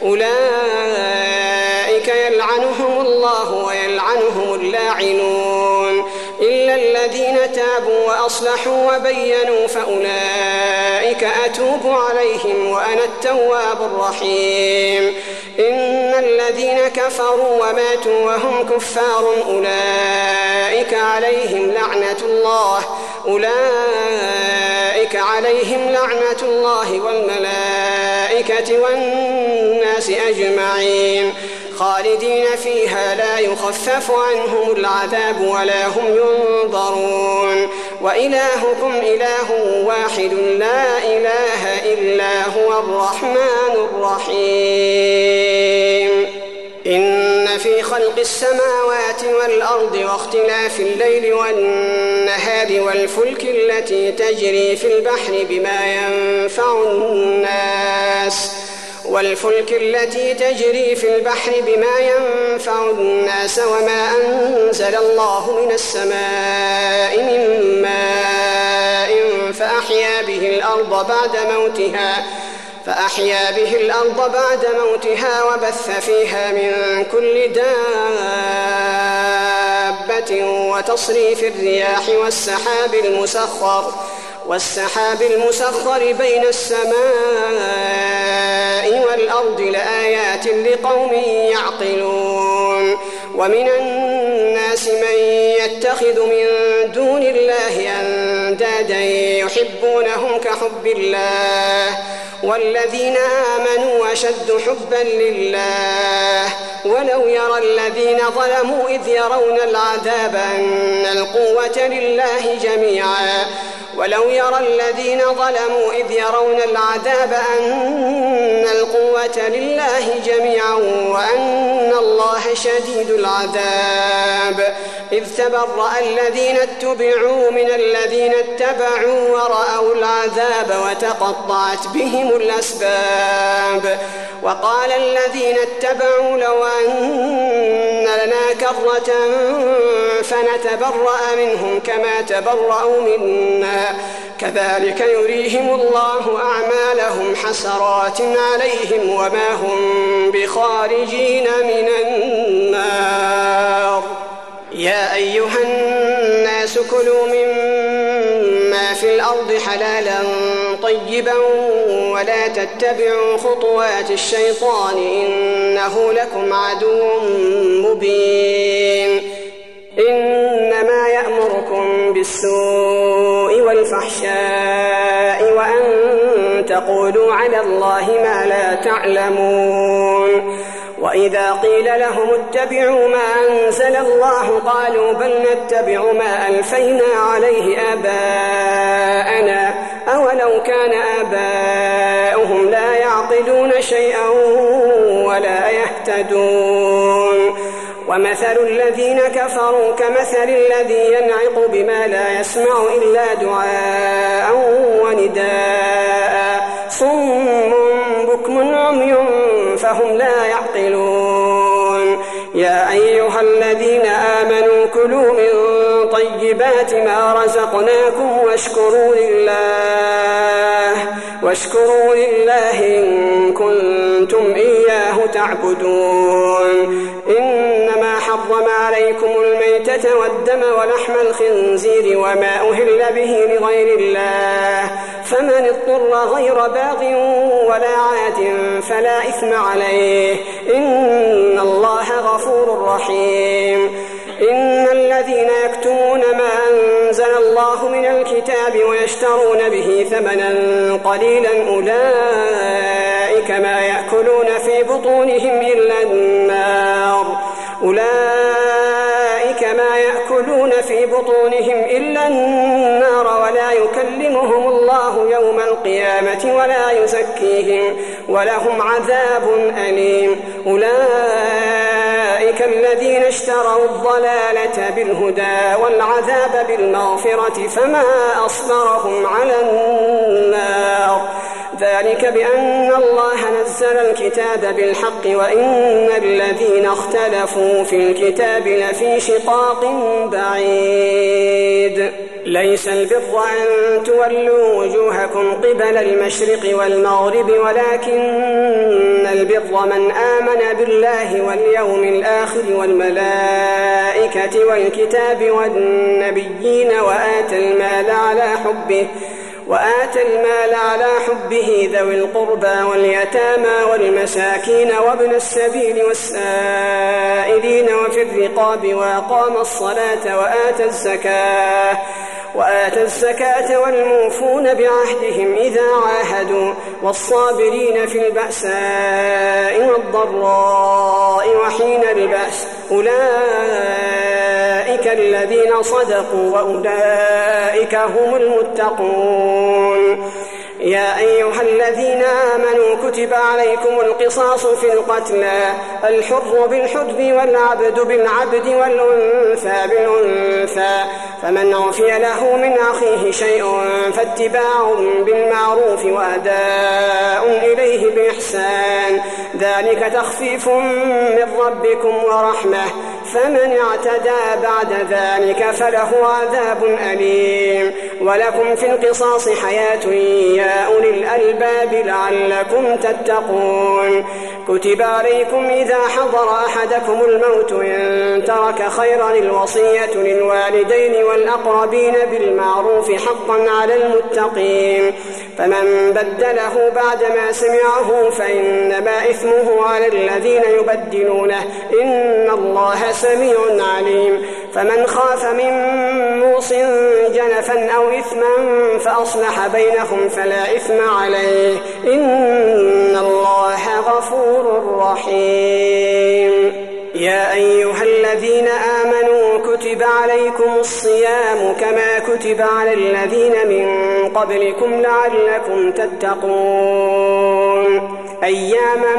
أولئك يلعنهم الله ويلعنهم اللاعنون إلا الذين تابوا وأصلحوا وبينوا فأولئك أتوب عليهم وأنا التواب الرحيم إن الذين كفروا وماتوا وهم كفار أولئك عليهم لعنة الله أولئك عليهم لعنة الله والملائكة والناس أجمعين خالدين فيها لا يخفف عنهم العذاب ولا هم ينظرون وإلهكم إله واحد لا إله إلا هو الرحمن الرحيم إن في خلق السماوات والأرض واختلاف الليل والنهار والفلك التي تجري في البحر بما ينفع الناس والفلك التي تجري في البحر بما ينفع الناس وما أنزل الله من السماء من ماء فأحيا فأحيا به الأرض بعد موتها فأحيا به الأرض بعد موتها وبث فيها من كل دابة وتصريف الرياح والسحاب المسخر والسحاب المسخر بين السماء والأرض لآيات لقوم يعقلون. ومن الناس من يتخذ من دون الله أندادا يحبونهم كحب الله والذين آمنوا أشد حبا لله ولو يرى الذين ظلموا إذ يرون العذاب أن القوة لله جميعا ولو يرى الذين ظلموا إذ يرون العذاب أن القوة لله جميعا وأن الله شديد العذاب إذ تبرأ الذين اتبعوا من الذين اتبعوا ورأوا العذاب وتقطعت بهم الأسباب. وقال الذين اتبعوا لو أن لنا كرة فنتبرأ منهم كما تبرأوا منا كذلك يريهم الله أعمالهم حسرات عليهم وما هم بخارجين من النار. يا أيها الناس كلوا مما في الأرض حلالا طيبا ولا تتبعوا خطوات الشيطان إنه لكم عدو مبين. إنما يأمركم بالسوء والفحشاء وأن تقولوا على الله ما لا تعلمون. وإذا قيل لهم اتبعوا ما أنزل الله قالوا بل نتبع ما ألفينا عليه آباءنا أولو كان آباؤهم لا يعقلون شيئا ولا يهتدون. ومثل الذين كفروا كمثل الذي ينعق بما لا يسمع إلا دعاء ونداء صم بكم عمي فهم لا يعقلون. يا أيها الذين آمنوا كلوا من طيبات ما رزقناكم واشكروا لله واشكروا لله إن كنتم إياه تعبدون. إنما حرم عليكم الميتة والدم ولحم الخنزير وما أهل به لغير الله فمن اضطر غير باغ ولا عاد فلا إثم عليه إن الله غفور رحيم. إن الذين يكتمون ما أنزل الله من الكتاب ويشترون به ثمنا قليلا أولئك ما يأكلون في بطونهم إلا النار أولئك ما يأكلون في بطونهم إلا النار ولا يكلمهم الله يوم القيامة ولا يزكيهم ولهم عذاب أليم. أولئك الذين اشتروا الضلالة بالهدى والعذاب بالمغفرة فما أصبرهم على النار ذلك بأن الله نزل الكتاب بالحق وإن الذين اختلفوا في الكتاب لفي شقاق بعيد. ليس البر أن تولوا وجوهكم قبل المشرق والمغرب ولكن البر من آمن بالله واليوم الآخر والملائكة والكتاب والنبيين وآتى المال على حبه وآتى المال على حبه ذوي القربى واليتامى والمساكين وابن السبيل والسائلين وفي الرقاب وأقام الصلاة وآتى الزكاة وآتى الزكاة والموفون بعهدهم إذا عاهدوا والصابرين في البأساء والضراء وحين البأس أولئك الذين صدقوا وأولئك هم المتقون. يا أيها الذين آمنوا كتب عليكم القصاص في القتلى الحر بالحر والعبد بالعبد والأنثى بالأنثى فمن عفي له من أخيه شيء فاتباع بالمعروف وأداء إليه بإحسان ذلك تخفيف من ربكم ورحمة فمن اعتدى بعد ذلك فله عذاب أليم. ولكم في القصاص حياة يا أولي الألباب لعلكم تتقون. كتب عليكم إذا حضر أحدكم الموت إن ترك خيرا الوصية للوالدين والأقربين بالمعروف حقا على المتقين. فمن بدله بعدما سمعه فإنما إثمه على الذين يبدلونه إن الله سميع عليم. فمن خاف من موص جنفا أو إثما فأصلح بينهم فلا إثم عليه إن الله غفور رحيم. يا أيها الذين آمنوا كتب عليكم الصيام كما كتب على الذين من قبلكم لعلكم تتقون. أياما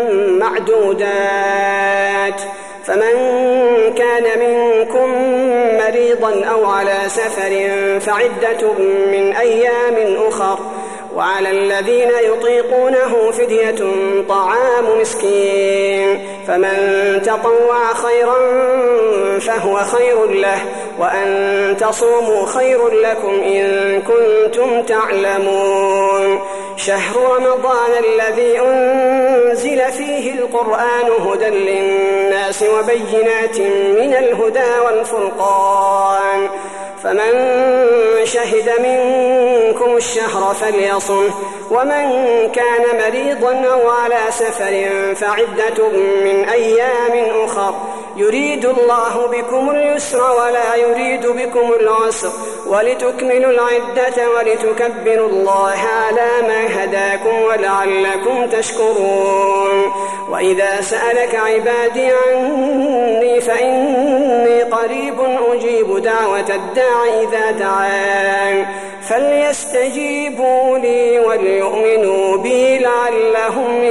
معدودات. فمن كان منكم مريضا أو على سفر فعدة من أيام أخر. وعلى الذين يطيقونه فدية طعام مسكين. فمن تطوع خيرا فهو خير له وأن تصوموا خير لكم إن كنتم تعلمون. شهر رمضان الذي أنزل فيه القرآن هدى للناس وبينات من الهدى والفرقان. فمن شهد منكم الشهر فليصم. ومن كان مريضا أو على سفر فعدة من أيام أخر يريد الله بكم اليسر ولا يريد بكم العسر ولتكملوا العدة ولتكبروا الله على ما هداكم ولعلكم تشكرون. وإذا سألك عبادي عني فإني قريب أجيب دعوة الداع إذا دعان فليستجيبوا لي وليؤمنوا بي لعلهم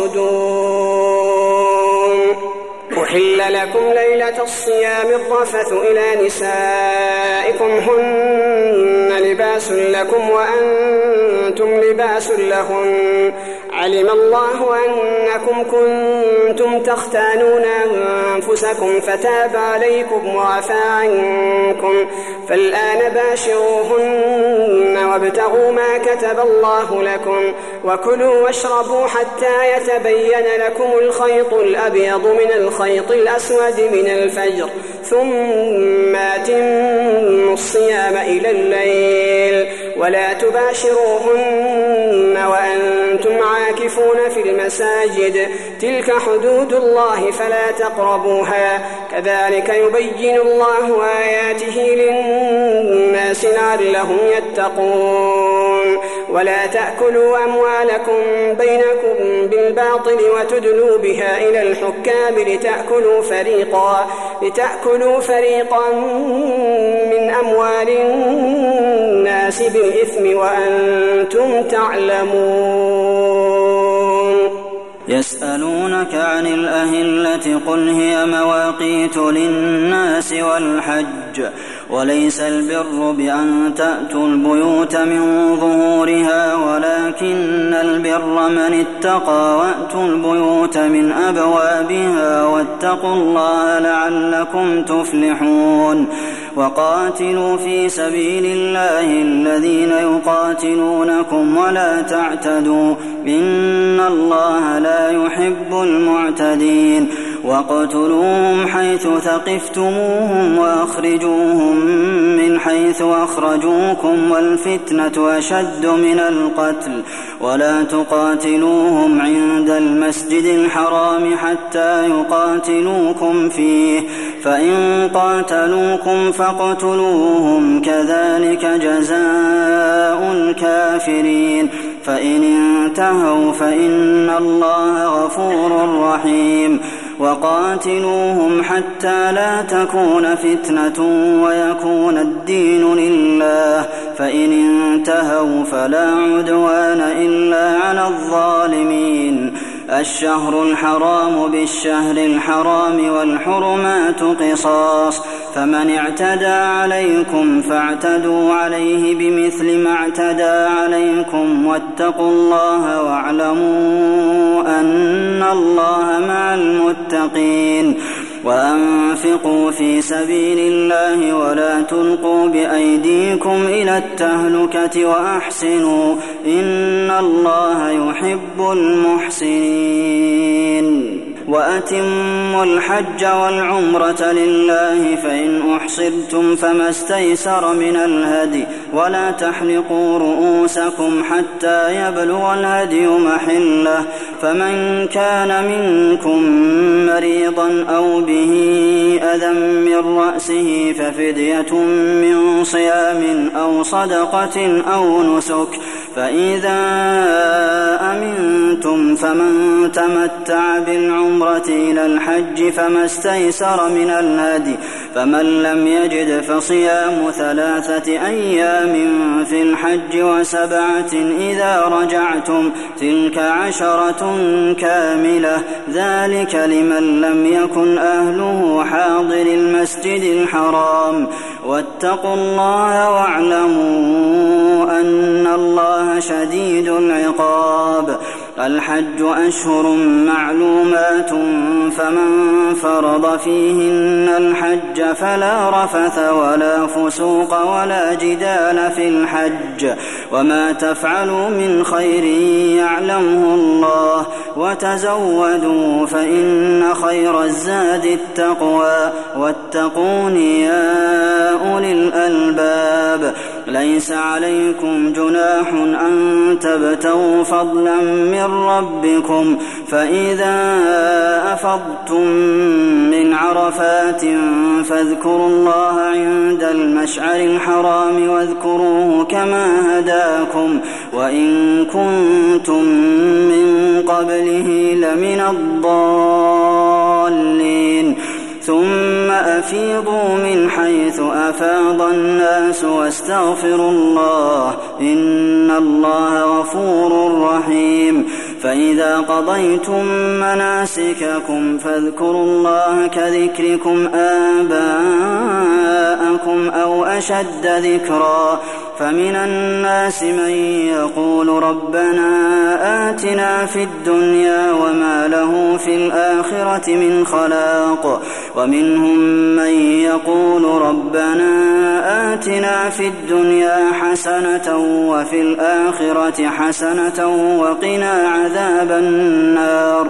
يرشدون. أحل لكم ليلة الصيام الرفث إلى نسائكم هن لباس لكم وأنتم لباس لهن. علم الله أنكم كنتم تختانون أنفسكم فتاب عليكم وعفى عنكم فالآن باشروهن وابتغوا ما كتب الله لكم وكلوا واشربوا حتى يتبين لكم الخيط الأبيض من الخيط الأسود من الفجر ثم أتموا الصيام إلى الليل ولا تباشروهن وأنتم عاكفون في المساجد تلك حدود الله فلا تقربوها كذلك يبين الله آياته للناس لعلهم يتقون. ولا تأكلوا أموالكم بينكم بالباطل وتدلوا بها إلى الحكام لتأكلوا فريقا لتأكلوا فريقا من أموال الناس بالإثم وأنتم تعلمون. يسألونك عن الأهلة قل هي مواقيت للناس والحج وليس البر بأن تأتوا البيوت من ظهورها ولكن البر من اتقى وأتوا البيوت من أبوابها واتقوا الله لعلكم تفلحون. وقاتلوا في سبيل الله الذين يقاتلونكم ولا تعتدوا إن الله لا يحب المعتدين. واقتلوهم حيث ثقفتموهم وأخرجوهم من حيث أخرجوكم والفتنة أشد من القتل ولا تقاتلوهم عند المسجد الحرام حتى يقاتلوكم فيه فإن قاتلوكم فاقتلوهم كذلك جزاء الكافرين فإن انتهوا فإن الله غفور رحيم. وقاتلوهم حتى لا تكون فتنة ويكون الدين لله فإن انتهوا فلا عدوان إلا على الظالمين. الشهر الحرام بالشهر الحرام والحرمات قصاص فمن اعتدى عليكم فاعتدوا عليه بمثل ما اعتدى عليكم واتقوا الله واعلموا أن الله مع المتقين. وأنفقوا في سبيل الله ولا تلقوا بأيديكم إلى التهلكة وأحسنوا إن الله يحب المحسنين وأتموا الحج والعمرة لله فإن أحصرتم فما استيسر من الهدي ولا تحلقوا رؤوسكم حتى يبلغ الهدي محله فمن كان منكم مريضا أو به أذى من رأسه ففدية من صيام أو صدقة أو نسك فإذا أمنتم فمن تمتع بالعمرة إلى الحج فما استيسر من الهدي فمن لم يجد فصيام ثلاثة أيام في الحج وسبعة إذا رجعتم تلك عشرة كاملة ذلك لمن لم يكن أهله حاضر المسجد الحرام واتقوا الله واعلموا أن الله شديد العقاب الحج أشهر معلومات فمن فرض فيهن الحج فلا رفث ولا فسوق ولا جدال في الحج وما تفعلوا من خير يعلمه الله وتزودوا فإن خير الزاد التقوى واتقون يا أولي الألباب ليس عليكم جناح أن تبتغوا فضلا من ربكم فإذا أفضتم من عرفات فاذكروا الله عند المشعر الحرام واذكروه كما هداكم وإن كنتم من قبله لمن الضالين ثم أفيضوا من حيث أفاض الناس واستغفروا الله إن الله غفور رحيم فإذا قضيتم مناسككم فاذكروا الله كذكركم آباءكم أو أشد ذكرا فمن الناس من يقول ربنا آتنا في الدنيا وما له في الآخرة من خلاق ومنهم من يقول ربنا آتنا في الدنيا حسنة وفي الآخرة حسنة وقنا عذاب النار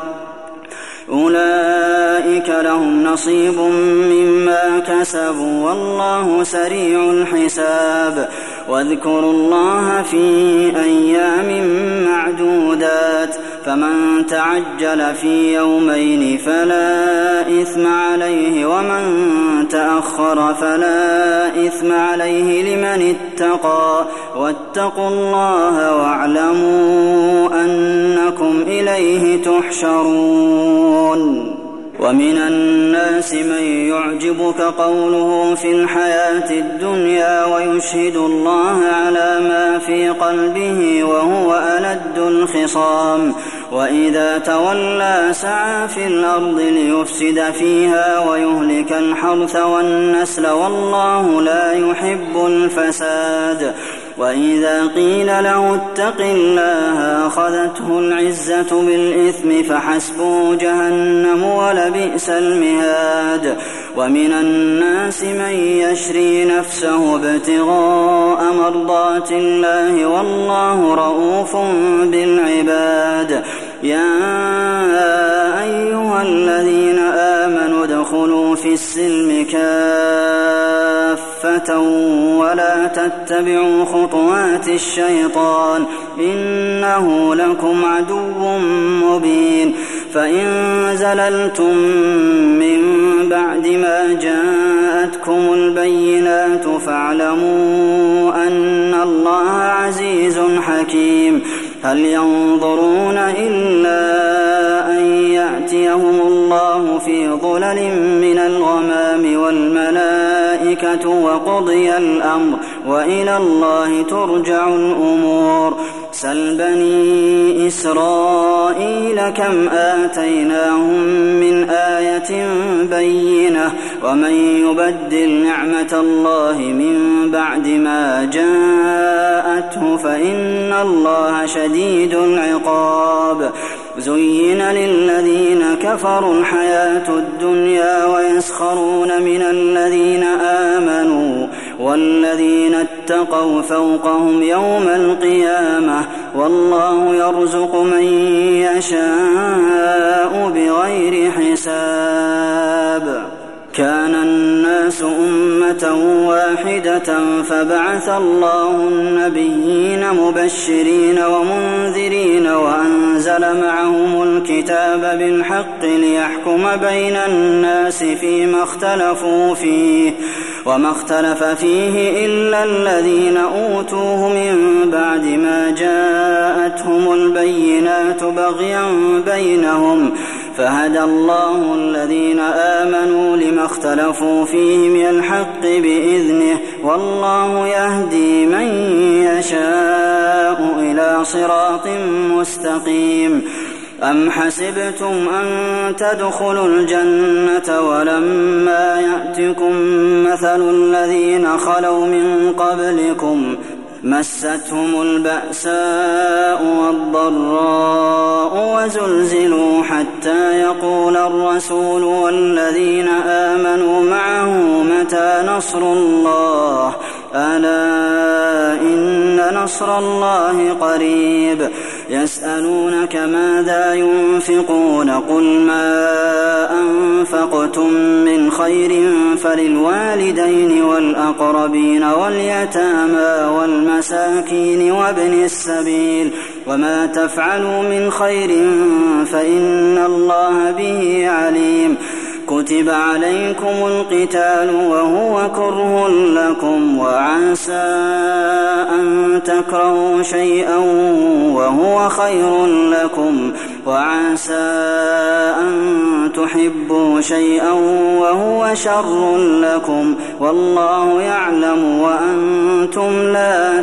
أولئك لهم نصيب مما كسبوا والله سريع الحساب واذكروا الله في أيام معدودات فمن تعجل في يومين فلا إثم عليه ومن تأخر فلا إثم عليه لمن اتقى واتقوا الله واعلموا أنكم إليه تحشرون ومن الناس من يعجبك قوله في الحياة الدنيا ويشهد الله على ما في قلبه وهو ألد الخصام وإذا تولى سعى في الأرض ليفسد فيها ويهلك الحرث والنسل والله لا يحب الفساد وإذا قيل له اتق الله أخذته العزة بالإثم فحسبه جهنم ولبئس المهاد ومن الناس من يشري نفسه ابتغاء مرضات الله والله رؤوف بالعباد يا أيها الذين آمنوا ادخلوا في السلم كافة ولا تتبعوا خطوات الشيطان إنه لكم عدو مبين فإن زللتم من بعد ما جاءتكم البينات فاعلموا أن الله عزيز حكيم هل ينظرون إلا أن يأتيهم الله في ظلل من الغمام والملائكة وقضي الأمر وإلى الله ترجع الأمور سل بني إسرائيل كم آتيناهم من آية بينة ومن يبدل نعمة الله من بعد ما جاءته فإن الله شديد العقاب زين للذين كفروا الحياة الدنيا ويسخرون من الذين آمنوا والذين اتقوا فوقهم يوم القيامة والله يرزق من يشاء بغير حساب. كان الناس أمة واحدة فبعث الله النبيين مبشرين ومنذرين وأنزل معهم الكتاب بالحق ليحكم بين الناس فيما اختلفوا فيه وما اختلف فيه إلا الذين أوتوه من بعد ما جاءتهم البينات بغيا بينهم فهدى الله الذين آمنوا لما اختلفوا فيه من الحق بإذنه والله يهدي من يشاء إلى صراط مستقيم. أم حسبتم أن تدخلوا الجنة ولما يأتكم مثل الذين خلوا من قبلكم مستهم البأساء والضراء وزلزلوا حتى يقول الرسول والذين آمنوا معه متى نصر الله ألا إن نصر الله قريب. يسألونك ماذا ينفقون قل ما أنفقتم من خير فللوالدين والأقربين واليتامى والمساكين وابن السبيل وما تفعلوا من خير فإن الله به عليم. كتب عليكم القتال وهو كره لكم وعسى أن تكرهوا شيئا وهو خير لكم وعسى أن تحبوا شيئا وهو شر لكم والله يعلم وأنتم لا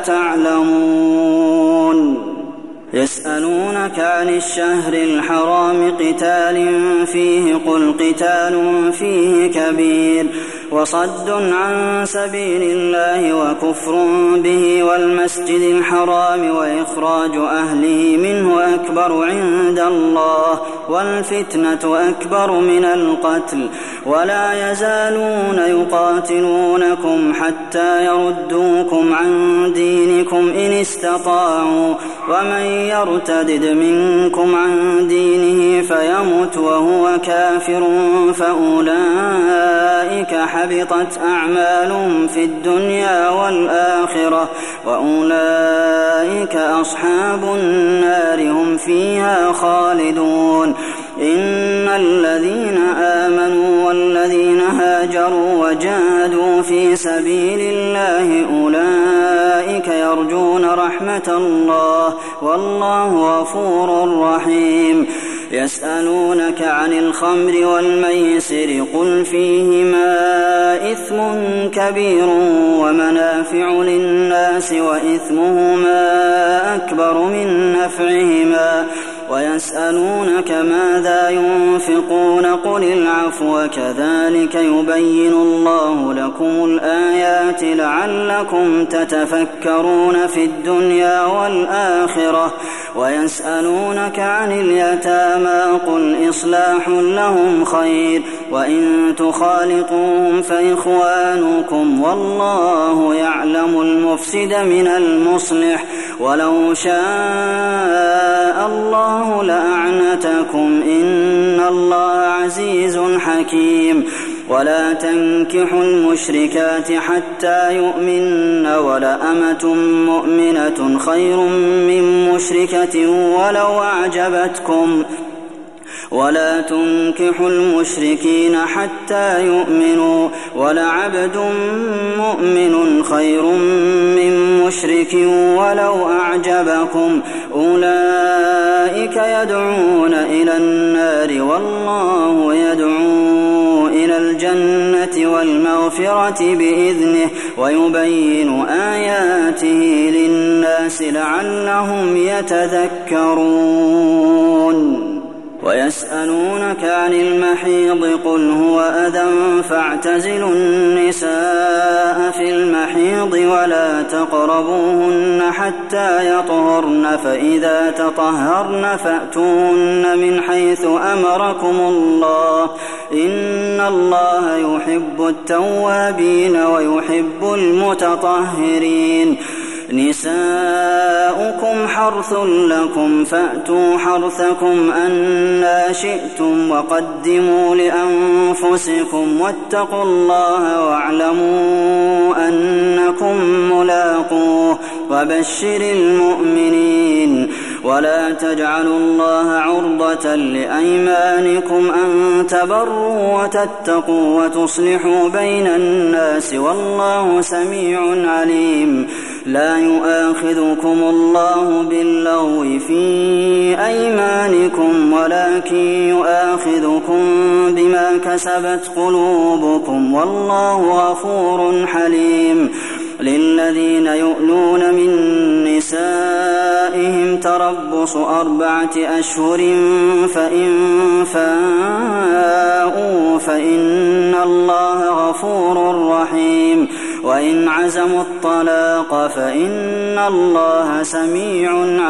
تعلمون. يسألونك عن الشهر الحرام قتال فيه قل قتال فيه كبير وصد عن سبيل الله وكفر به والمسجد الحرام وإخراج أهله منه أكبر عند الله والفتنة أكبر من القتل ولا يزالون يقاتلونكم حتى يردوكم عن دينكم إن استطاعوا ومن يرتدد منكم عن دينه فيمت وهو كافر فأولئك حبطت أعمالهم في الدنيا والآخرة وأولئك أصحاب النار هم فيها خالدون. إن الذين آمنوا والذين هاجروا وجاهدوا في سبيل الله أولئك يرجون رحمة الله والله غفور رحيم. يسألونك عن الخمر والميسر قل فيهما إثم كبير ومنافع للناس وإثمهما أكبر من نفعهما ويسألونك ماذا ينفقون قل العفو كذلك يبين الله لكم الآيات لعلكم تتفكرون في الدنيا والآخرة. ويسألونك عن اليتامى قل إصلاح لهم خير وإن تخالطوهم فإخوانكم والله يعلم المفسد من المصلح ولو شاء الله لأعنتكم إن الله عزيز حكيم. ولا تنكحوا المشركات حتى يؤمن ولأمة مؤمنة خير من مشركة ولو أعجبتكم ولا تنكحوا المشركين حتى يؤمنوا ولعبد مؤمن خير من مشرك ولو أعجبكم أولئك يدعون إلى النار والله يدعو إلى الجنة والمغفرة بإذنه ويبين آياته للناس لعلهم يتذكرون. ويسألونك عن المحيض قل هو أذى فاعتزلوا النساء في المحيض ولا تقربوهن حتى يطهرن فإذا تطهرن فأتوهن من حيث أمركم الله إن الله يحب التوابين ويحب المتطهرين نساؤكم حرث لكم فأتوا حرثكم أنى شئتم وقدموا لأنفسكم واتقوا الله واعلموا أنكم ملاقوه وبشر المؤمنين ولا تجعلوا الله عرضة لأيمانكم أن تبروا وتتقوا وتصلحوا بين الناس والله سميع عليم لا يؤاخذكم الله باللغو في أيمانكم ولكن يؤاخذكم بما كسبت قلوبكم والله غفور حليم للذين يؤلون من نسائهم تربص أربعة أشهر فإن فاءوا فإن الله غفور رحيم وإن عزموا الطلاق فإن الله سميع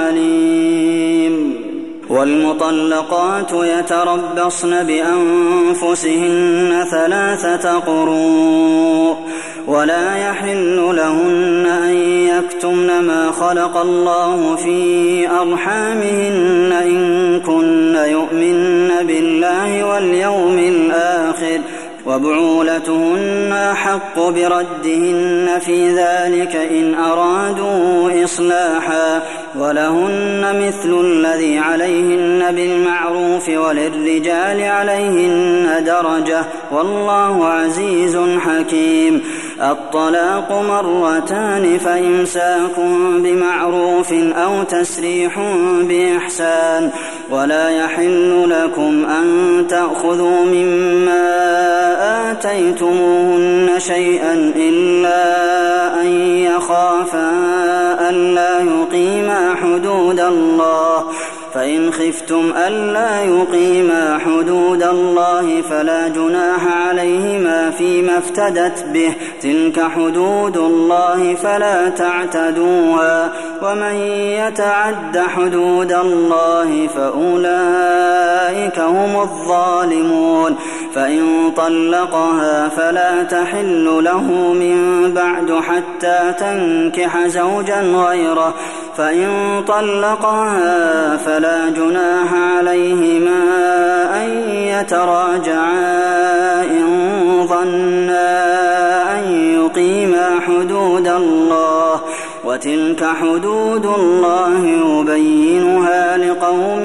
عليم والمطلقات يتربصن بأنفسهن ثلاثة قروء ولا يحل لهن أن يكتمن ما خلق الله في أرحامهن إن كن يؤمن بالله واليوم الآخر وبعولتهن أحق بردهن في ذلك إن أرادوا إصلاحا ولهن مثل الذي عليهن بالمعروف وللرجال عليهن درجة والله عزيز حكيم الطلاق مرتان فإمساك بمعروف أو تسريح بإحسان ولا يحل لكم أن تأخذوا مما آتيتموهن شيئا إلا أن يخافا ألا يقيما حدود الله فإن خفتم ألا يقيما حدود الله فلا جناح عليهما فيما افتدت به تلك حدود الله فلا تعتدوها ومن يتعد حدود الله فأولئك هم الظالمون فإن طلقها فلا تحل له من بعد حتى تنكح زوجا غيره فإن طلقها فلا جناح عليهما أن يتراجعا إن ظنا أن يقيما حدود الله وتلك حدود الله يبينها لقوم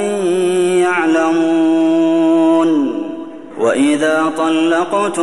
يعلمون وإذا طلقتم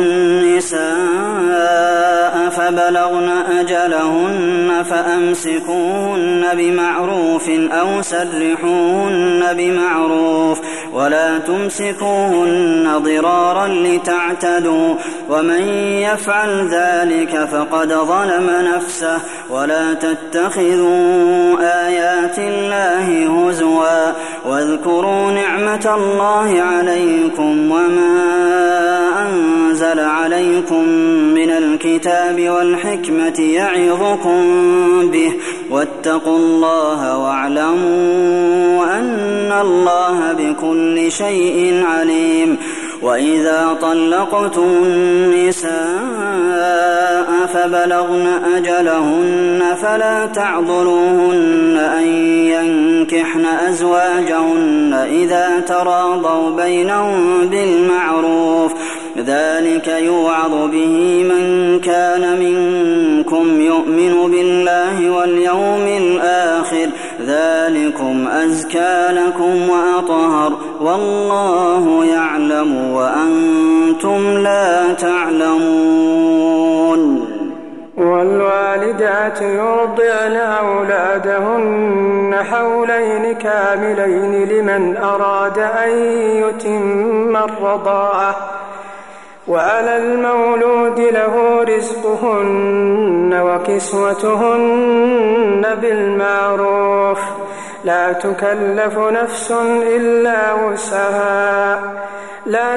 النساء فبلغن أجلهن فأمسكوهن بمعروف أو سرحوهن بمعروف ولا تمسكوهن ضرارا لتعتدوا ومن يفعل ذلك فقد ظلم نفسه ولا تتخذوا آيات الله هزوا واذكروا نعمة الله عليكم وما أنزل عليكم من الكتاب والحكمة يعظكم به واتقوا الله واعلموا أن الله بكل شيء عليم وإذا طلقتم النساء فبلغن أجلهن فلا تعضلوهن أن ينكحن أزواجهن إذا تراضوا بينهم بالمعروف ذلك يوعظ به من كان منكم يؤمن بالله واليوم الآخر ذلكم أزكى لكم وأطهر والله يعلم وأنتم لا تعلمون والوالدات يرضعن أولادهن حولين كاملين لمن أراد أن يتم الرضاعة وعلى المولود له رزقهن وكسوتهن بالمعروف لا تكلف نفس إلا وسعها لا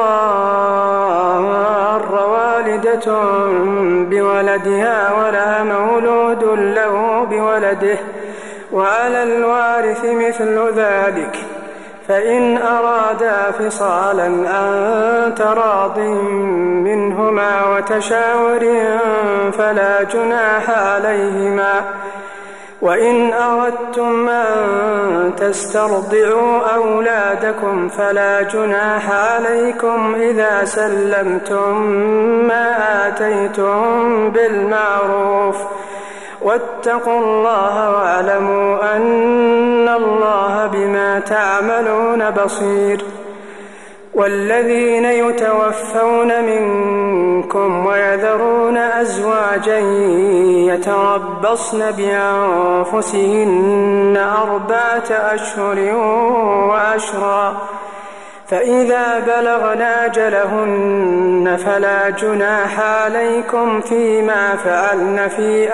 تضار والدة بولدها ولا مولود له بولده وعلى الوارث مثل ذلك فإن أرادا فصالا عن تراض منهما وتشاور فلا جناح عليهما وإن أردتم أن تسترضعوا أولادكم فلا جناح عليكم إذا سلمتم ما آتيتم بالمعروف واتقوا الله واعلموا أن الله بما تعملون بصير. والذين يتوفون منكم ويذرون أزواجا يتربصن بأنفسهن أربعة أشهر وعشرا فإذا بلغن أجلهن فلا جناح عليكم فيما فعلن في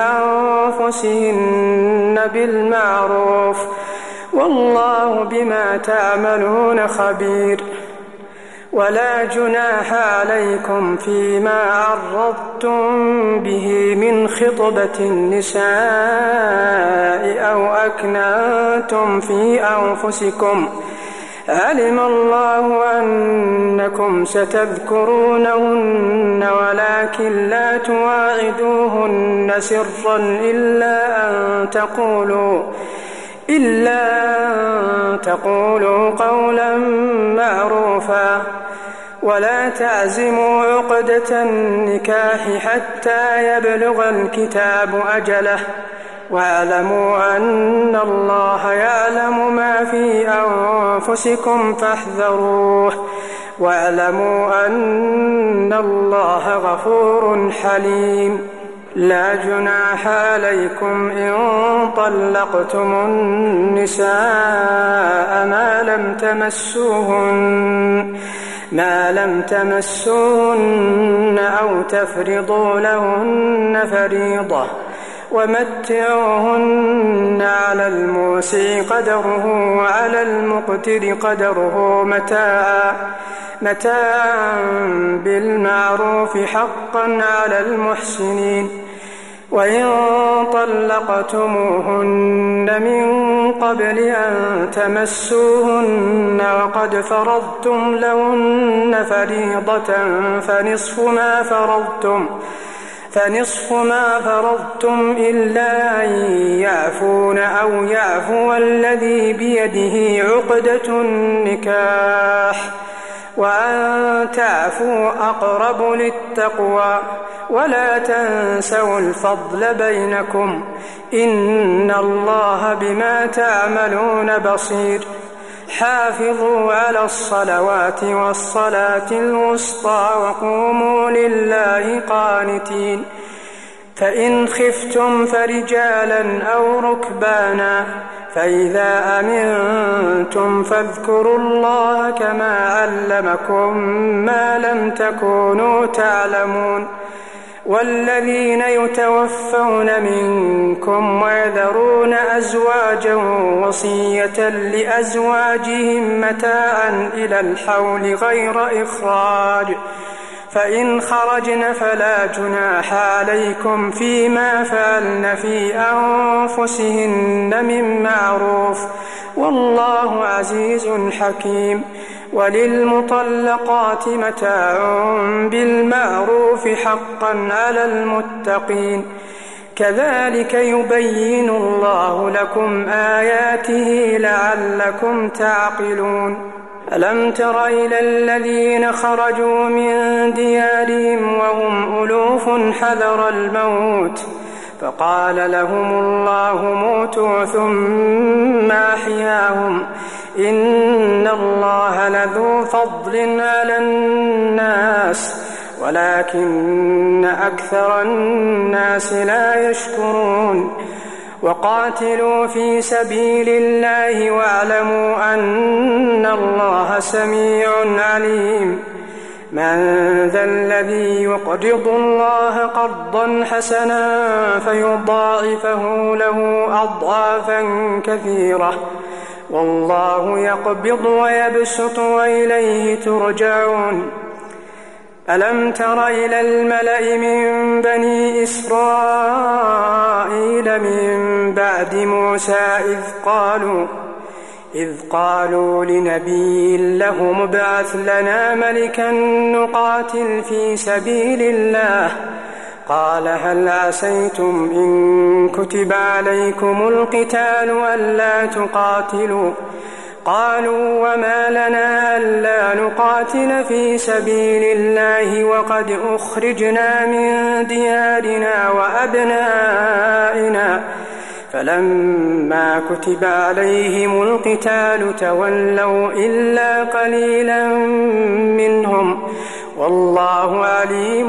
أنفسهن بالمعروف والله بما تعملون خبير. ولا جناح عليكم فيما عرضتم به من خطبة النساء أو أكننتم في أنفسكم علم الله أنكم ستذكرونهن ولكن لا تواعدوهن سرا إلا أن تقولوا إلا أن تقولوا قولا معروفا ولا تعزموا عقدة النكاح حتى يبلغ الكتاب أجله واعلموا أن الله يعلم ما في أنفسكم فاحذروه واعلموا أن الله غفور حليم. لا جناح عليكم إن طلقتم النساء ما لم تمسوهن ما لم تمسوهن أو تفرضوا لهن فريضة ومتعوهن على الموسع قدره وعلى المقتر قدره متاعا متاعا بالمعروف حقا على المحسنين. وإن طلقتموهن من قبل أن تمسوهن وقد فرضتم لهن فريضة فنصف ما فرضتم فنصف ما فرضتم إلا أن يعفون أو يعفو الذي بيده عقدة النكاح وأن تعفوا أقرب للتقوى ولا تنسوا الفضل بينكم إن الله بما تعملون بصير. حافظوا على الصلوات والصلاة الوسطى وقوموا لله قانتين. فإن خفتم فرجالا أو ركبانا فإذا أمنتم فاذكروا الله كما علمكم ما لم تكونوا تعلمون. والذين يتوفون منكم ويذرون أزواجا وصية لأزواجهم متاعا إلى الحول غير إخراج فإن خرجن فلا جناح عليكم فيما فعلن في أنفسهن من معروف والله عزيز حكيم. وللمطلقات متاع بالمعروف حقا على المتقين كذلك يبين الله لكم آياته لعلكم تعقلون. ألم تر إلى الذين خرجوا من ديارهم وهم ألوف حذر الموت فقال لهم الله موتوا ثم أحياهم إن الله لذو فضل على الناس ولكن أكثر الناس لا يشكرون. وقاتلوا في سبيل الله واعلموا أن الله سميع عليم. من ذا الذي يقرض الله قرضا حسنا فيضاعفه له أضعافا كثيرة والله يقبض ويبسط وإليه ترجعون. ألم تر إلى الملأ من بني إسرائيل من بعد موسى إذ قالوا إذ قالوا لنبي له ابعث لنا ملكا نقاتل في سبيل الله قال هل عسيتم إن كتب عليكم القتال ألا تقاتلوا قالوا وما لنا ألا نقاتل في سبيل الله وقد أخرجنا من ديارنا وأبنائنا فلما كتب عليهم القتال تولوا إلا قليلا منهم والله عليم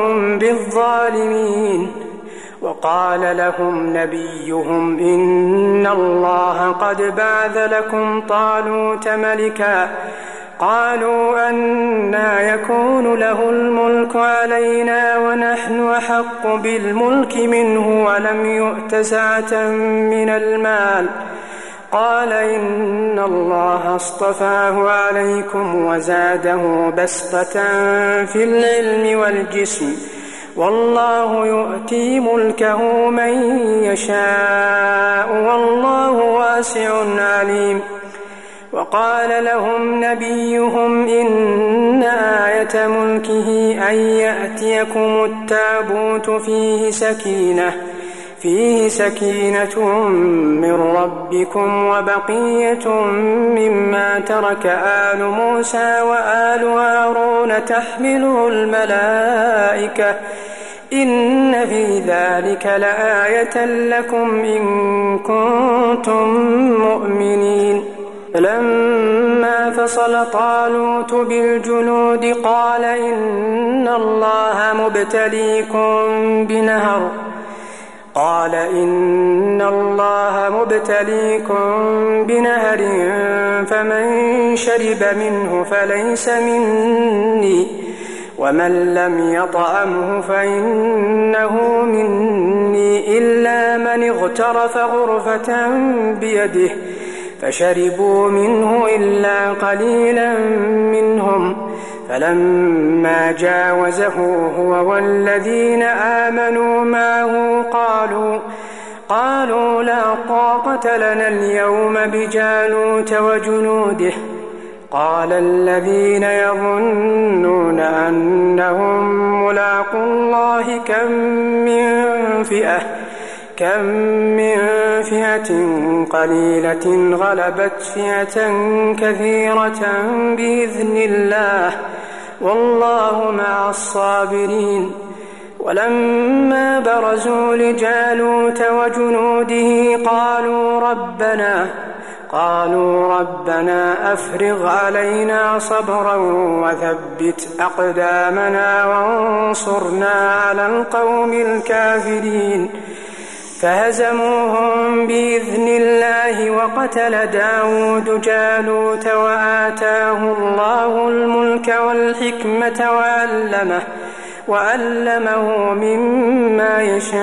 بالظالمين. وقال لهم نبيهم إن الله قد بعث لكم طالوت ملكا قالوا أنى يكون له الملك علينا ونحن أحق بالملك منه ولم يؤت سعة من المال قال إن الله اصطفاه عليكم وزاده بسطة في العلم والجسم والله يؤتي ملكه من يشاء والله واسع عليم. وقال لهم نبيهم إن آية ملكه أن يأتيكم التابوت فيه سكينة فيه سكينة من ربكم وبقية مما ترك آل موسى وآل هارون تحمله الملائكة إن في ذلك لآية لكم إن كنتم مؤمنين. لما فصل طالوت بالجنود قال إن الله مبتليكم بنهر قال إن الله مبتليكم بنهر فمن شرب منه فليس مني ومن لم يطعمه فإنه مني إلا من اغترف غرفة بيده فشربوا منه إلا قليلا منهم فلما جاوزه هو والذين آمنوا معه قالوا قالوا لا طاقة لنا اليوم بجالوت وجنوده قال الذين يظنون أنهم ملاقو الله كم من فئة كم من فئة قليلة غلبت فئة كثيرة بإذن الله والله مع الصابرين. ولما برزوا لجالوت وجنوده قالوا ربنا قالوا ربنا أفرغ علينا صبرا وثبت أقدامنا وانصرنا على القوم الكافرين فهزموهم بإذن الله وقتل داود جالوت وآتاه الله الملك والحكمة وعلمه وعلمه مما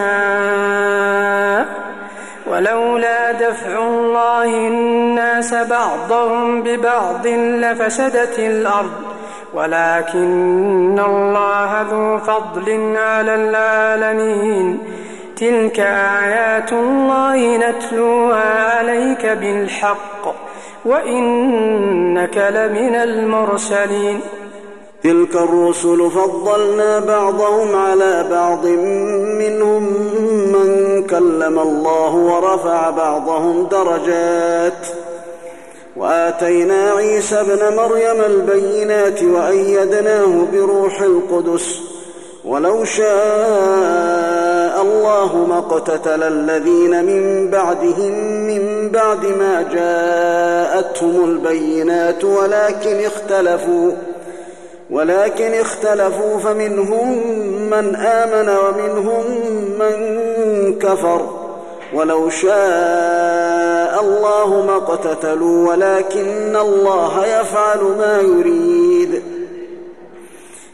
يشاء ولولا دفع الله الناس بعضهم ببعض لفسدت الأرض ولكن الله ذو فضل على العالمين. تلك آيات الله نتلوها عليك بالحق وإنك لمن المرسلين. تلك الرسل فضلنا بعضهم على بعض منهم من كلم الله ورفع بعضهم درجات وآتينا عيسى ابن مريم البينات وأيدناه بروح القدس ولو شاء الله ما اقتتل الذين من بعدهم من بعد ما جاءتهم البينات ولكن اختلفوا ولكن اختلفوا فمنهم من آمن ومنهم من كفر ولو شاء الله ما اقتتلوا ولكن الله يفعل ما يريد.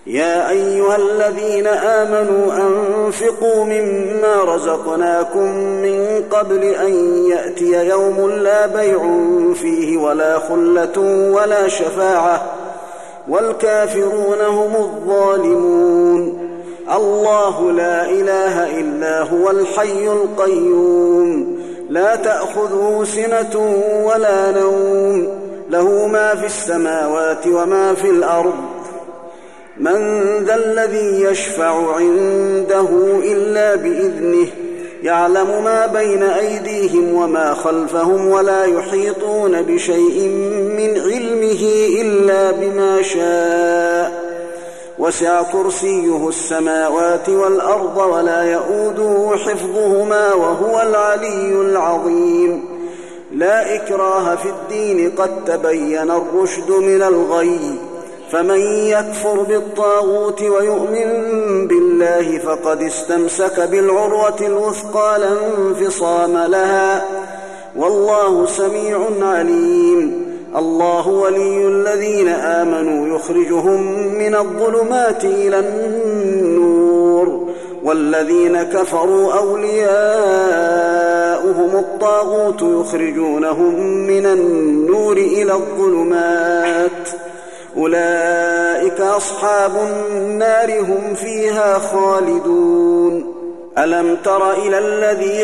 يا أيها الذين آمنوا أنفقوا مما رزقناكم من قبل أن يأتي يوم لا بيع فيه ولا خلة ولا شفاعة والكافرون هم الظالمون. الله لا إله إلا هو الحي القيوم لا تأخذه سنة ولا نوم له ما في السماوات وما في الأرض. من ذا الذي يشفع عنده إلا بإذنه يعلم ما بين أيديهم وما خلفهم ولا يحيطون بشيء من علمه إلا بما شاء وسع كرسيه السماوات والأرض ولا يؤوده حفظهما وهو العلي العظيم. لا إكراه في الدين قد تبين الرشد من الغي فمن يكفر بالطاغوت ويؤمن بالله فقد استمسك بالعروة الوثقى لا انفصام لها والله سميع عليم. الله ولي الذين آمنوا يخرجهم من الظلمات إلى النور والذين كفروا أولياؤهم الطاغوت يخرجونهم من النور إلى الظلمات أولئك أصحاب النار هم فيها خالدون. ألم تر إلى الذي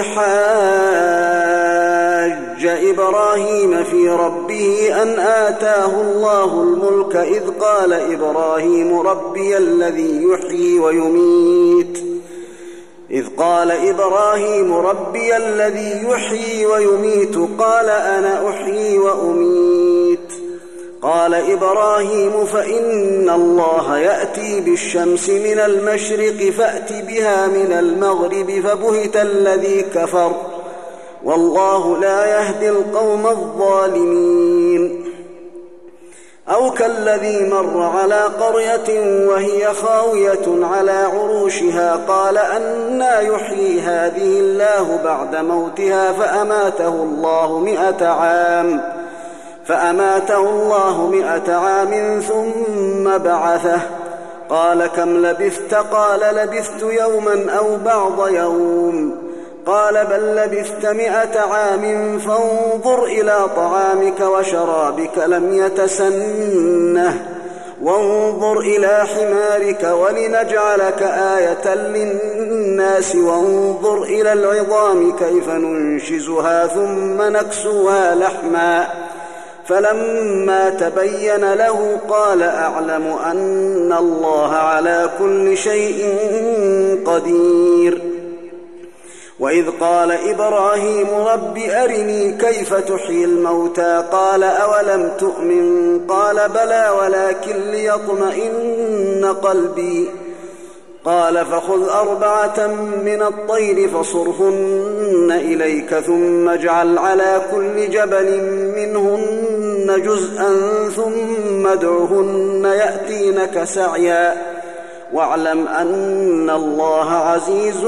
حاج إبراهيم في ربه أن آتاه الله الملك إذ قال إبراهيم ربي الذي يحيي ويميت إذ قال إبراهيم ربي الذي يحيي ويميت قال أنا أحيي وأميت قال إبراهيم فإن الله يأتي بالشمس من المشرق فأت بها من المغرب فبهت الذي كفر والله لا يهدي القوم الظالمين. أو كالذي مر على قرية وهي خاوية على عروشها قال أنى يحيي هذه الله بعد موتها فأماته الله مئة عام فأماته الله مئة عام ثم بعثه قال كم لبثت قال لبثت يوما أو بعض يوم قال بل لبثت مئة عام فانظر إلى طعامك وشرابك لم يتسنه وانظر إلى حمارك ولنجعلك آية للناس وانظر إلى العظام كيف ننشزها ثم نكسوها لحما فلما تبين له قال أعلم أن الله على كل شيء قدير. وإذ قال إبراهيم رب أرني كيف تحيي الموتى قال أولم تؤمن قال بلى ولكن ليطمئن قلبي قال فخذ أربعة من الطير فصرهن إليك ثم اجعل على كل جبل منهن جزءا ثم ادعهن يأتينك سعيا واعلم أن الله عزيز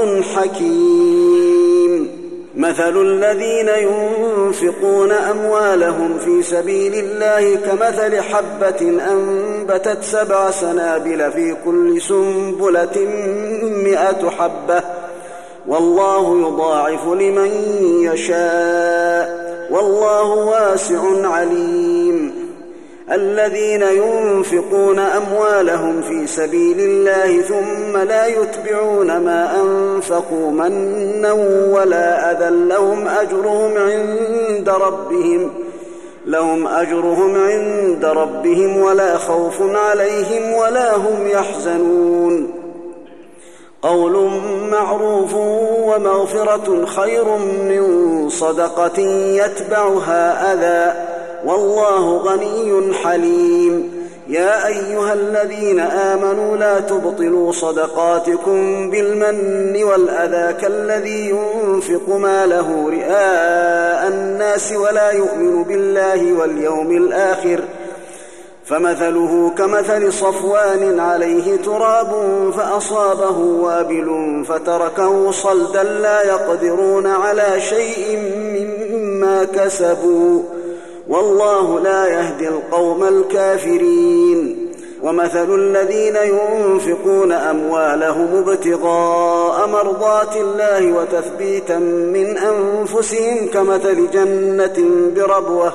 حكيم. مثل الذين ينفقون أموالهم في سبيل الله كمثل حبة أنبتت سبع سنابل في كل سنبلة مئة حبة والله يضاعف لمن يشاء والله واسع عليم. الذين ينفقون أموالهم في سبيل الله ثم لا يتبعون ما أنفقوا منا ولا أذى لهم أجرهم عند ربهم لهم أجرهم عند ربهم ولا خوف عليهم ولا هم يحزنون. قول معروف ومغفرة خير من صدقة يتبعها أذى والله غني حليم. يا أيها الذين آمنوا لا تبطلوا صدقاتكم بالمن والأذى كالذي ينفق ماله رئاء الناس ولا يؤمن بالله واليوم الآخر فمثله كمثل صفوان عليه تراب فأصابه وابل فتركه صلدا لا يقدرون على شيء مما كسبوا والله لا يهدي القوم الكافرين. ومثل الذين ينفقون أموالهم ابتغاء مرضات الله وتثبيتا من أنفسهم كمثل جنة بربوة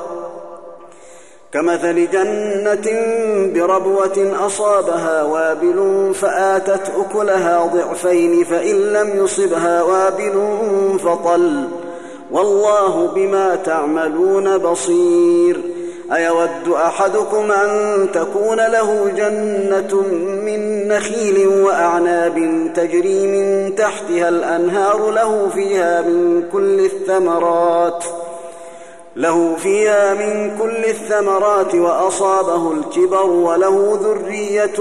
كمثل جنة بربوة أصابها وابل فآتت أكلها ضعفين فإن لم يصبها وابل فطل والله بما تعملون بصير. أيود أحدكم أن تكون له جنة من نخيل وأعناب تجري من تحتها الأنهار له فيها من كل الثمرات له فيها من كل الثمرات وأصابه الكبر وله ذرية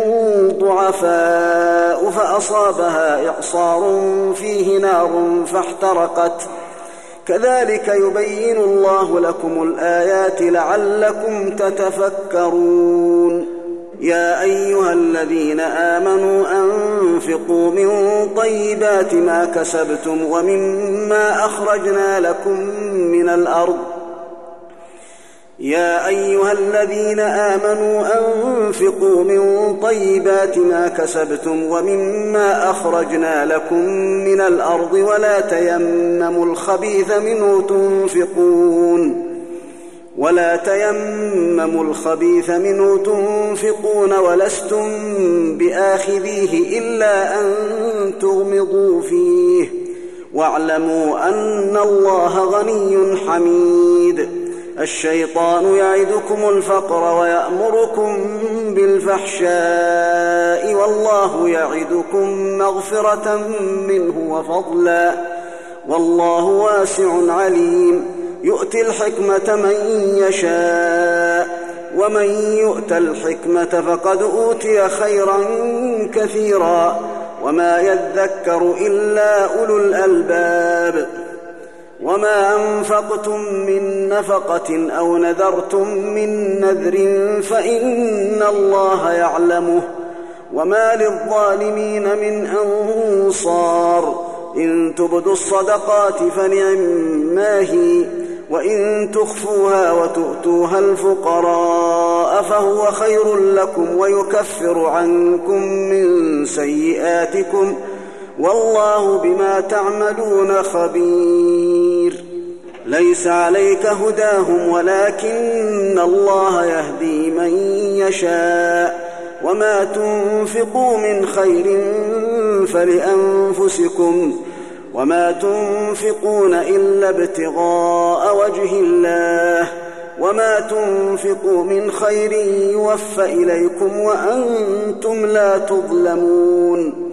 ضعفاء فأصابها إعصار فيه نار فاحترقت كذلك يبين الله لكم الآيات لعلكم تتفكرون. يا أيها الذين آمنوا أنفقوا من طيبات ما كسبتم ومما أخرجنا لكم من الأرض يا أيها الذين آمنوا أنفقوا من طيبات ما كسبتم ومما أخرجنا لكم من الأرض ولا تيمموا الخبيث منه تنفقون ولا تيمموا الخبيث منه تنفقون ولستم بآخذيه إلا أن تغمضوا فيه واعلموا أن الله غني حميد. الشيطان يعدكم الفقر ويأمركم بالفحشاء والله يعدكم مغفرة منه وفضلا والله واسع عليم. يؤتي الحكمة من يشاء ومن يؤت الحكمة فقد أوتي خيرا كثيرا وما يذكر إلا أولو الألباب. وما أنفقتم من نفقة أو نذرتم من نذر فإن الله يعلمه وما للظالمين من أنصار. إن تبدوا الصدقات فنعما هي وإن تخفوها وتؤتوها الفقراء فهو خير لكم ويكفر عنكم من سيئاتكم والله بما تعملون خبير. ليس عليك هداهم ولكن الله يهدي من يشاء وما تنفقوا من خير فلأنفسكم وما تنفقون إلا ابتغاء وجه الله وما تنفقوا من خير يوفى إليكم وأنتم لا تظلمون.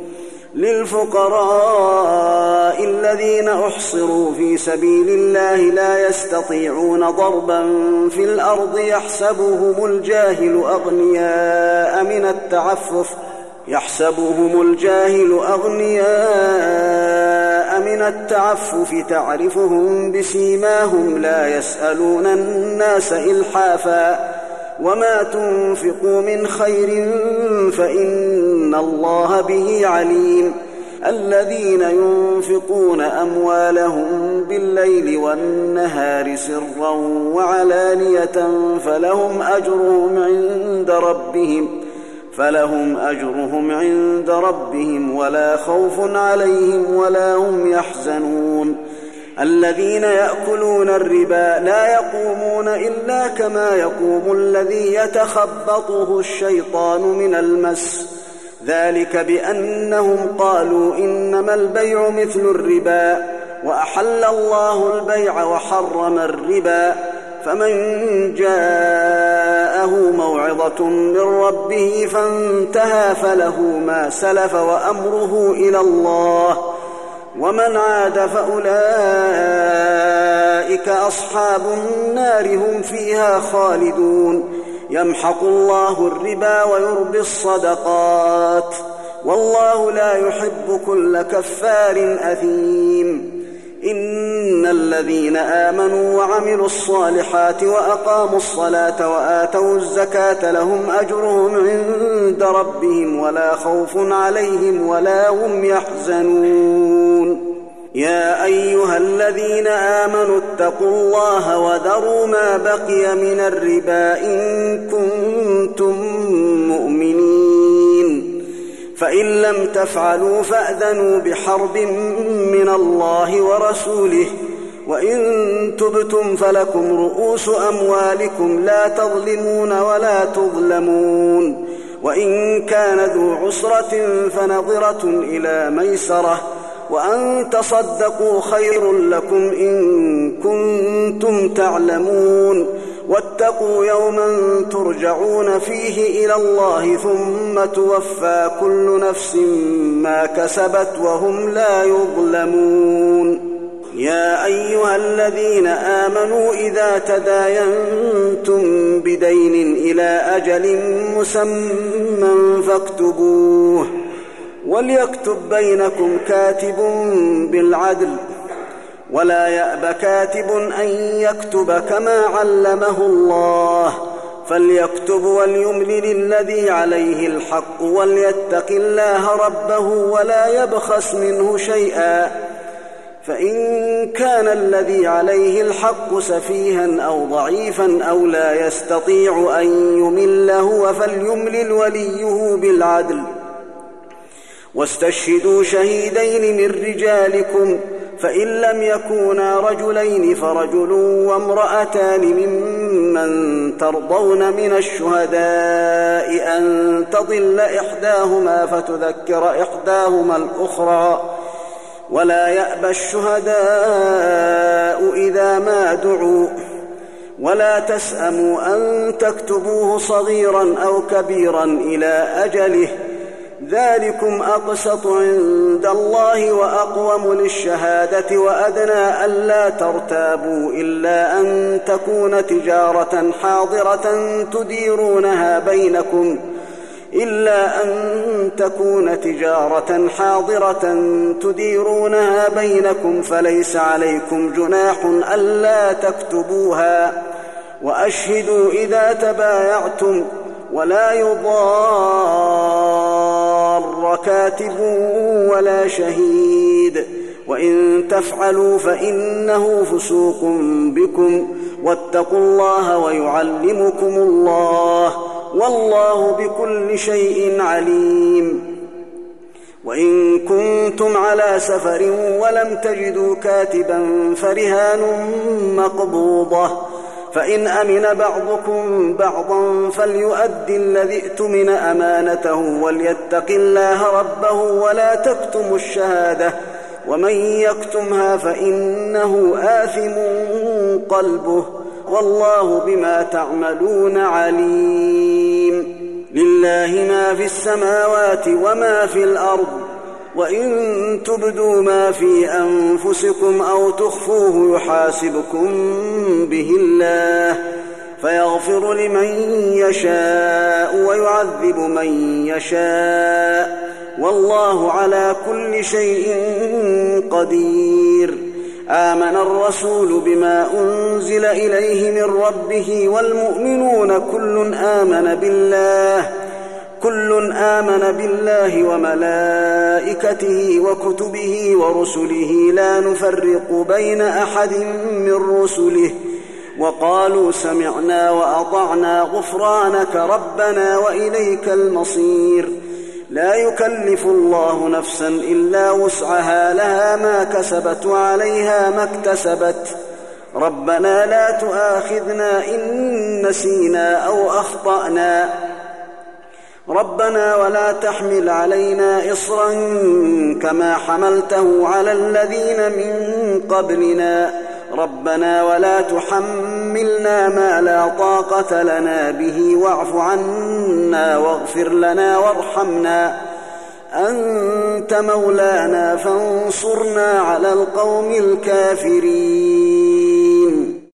للفقراء الذين أحصروا في سبيل الله لا يستطيعون ضربا في الأرض يحسبهم الجاهل أغنياء من التعفف يحسبهم الجاهل أغنياء من التعفف تعرفهم بسيماهم لا يسألون الناس إلحافا وما تنفقوا من خير فإن الله به عليم. الذين ينفقون أموالهم بالليل والنهار سرا وعلانية فلهم أجرهم عند ربهم فلهم أجرهم عند ربهم ولا خوف عليهم ولا هم يحزنون. الذين يأكلون الربا لا يقومون إلا كما يقوم الذي يتخبطه الشيطان من المس ذلك بأنهم قالوا إنما البيع مثل الربا وأحل الله البيع وحرم الربا. فمن جاءه موعظة من ربه فانتهى فله ما سلف وأمره إلى الله ومن عاد فأولئك أصحاب النار هم فيها خالدون. يمحق الله الربا ويربي الصدقات والله لا يحب كل كفار أثيم. إن الذين آمنوا وعملوا الصالحات وأقاموا الصلاة وآتوا الزكاة لهم أجرهم عند ربهم ولا خوف عليهم ولا هم يحزنون. يا أيها الذين آمنوا اتقوا الله وذروا ما بقي من الربا إن كنتم مؤمنين فإن لم تفعلوا فأذنوا بحرب من الله ورسوله وإن تبتم فلكم رؤوس أموالكم لا تظلمون ولا تظلمون وإن كان ذو عسرة فنظرة إلى ميسرة وأن تصدقوا خير لكم إن كنتم تعلمون واتقوا يوما ترجعون فيه إلى الله ثم توفى كل نفس ما كسبت وهم لا يظلمون يا أيها الذين آمنوا إذا تداينتم بدين إلى أجل مسمى فاكتبوه وليكتب بينكم كاتب بالعدل ولا يأب كاتب أن يكتب كما علمه الله فليكتب وليملل الذي عليه الحق وليتق الله ربه ولا يبخس منه شيئا فإن كان الذي عليه الحق سفيها أو ضعيفا أو لا يستطيع أن يمل هو فليملل وليه بالعدل واستشهدوا شهيدين من رجالكم فإن لم يكونا رجلين فرجل وامرأتان ممن ترضون من الشهداء أن تضل إحداهما فتذكر إحداهما الأخرى ولا يأبى الشهداء إذا ما دعوا ولا تسأموا أن تكتبوه صغيرا أو كبيرا إلى أجله ذلكم أقسط عند الله وأقوم للشهادة وأدنى ألا ترتابوا إلا أن تكون تجارة حاضرة تديرونها بينكم إلا أن تكون تجارة حاضرة تديرونها بينكم فليس عليكم جناح ألا تكتبوها وأشهدوا إذا تبايعتم ولا يضار كاتب ولا شهيد وإن تفعلوا فإنه فسوق بكم واتقوا الله ويعلمكم الله والله بكل شيء عليم وإن كنتم على سفر ولم تجدوا كاتبا فرهان مقبوضة فإن أمن بعضكم بعضا فليؤد الذي ائتمن أمانته وليتق الله ربه ولا تكتموا الشهادة ومن يكتمها فإنه آثم قلبه والله بما تعملون عليم لله ما في السماوات وما في الأرض وإن تبدوا ما في أنفسكم أو تخفوه يحاسبكم به الله فيغفر لمن يشاء ويعذب من يشاء والله على كل شيء قدير آمن الرسول بما أنزل إليه من ربه والمؤمنون كل آمن بالله كل آمن بالله وملائكته وكتبه ورسله لا نفرق بين أحد من رسله وقالوا سمعنا وأطعنا غفرانك ربنا وإليك المصير لا يكلف الله نفسا إلا وسعها لها ما كسبت وعليها ما اكتسبت ربنا لا تؤاخذنا إن نسينا أو أخطأنا ربنا ولا تحمل علينا إصرا كما حملته على الذين من قبلنا ربنا ولا تحملنا ما لا طاقة لنا به واعف عنا واغفر لنا وارحمنا أنت مولانا فانصرنا على القوم الكافرين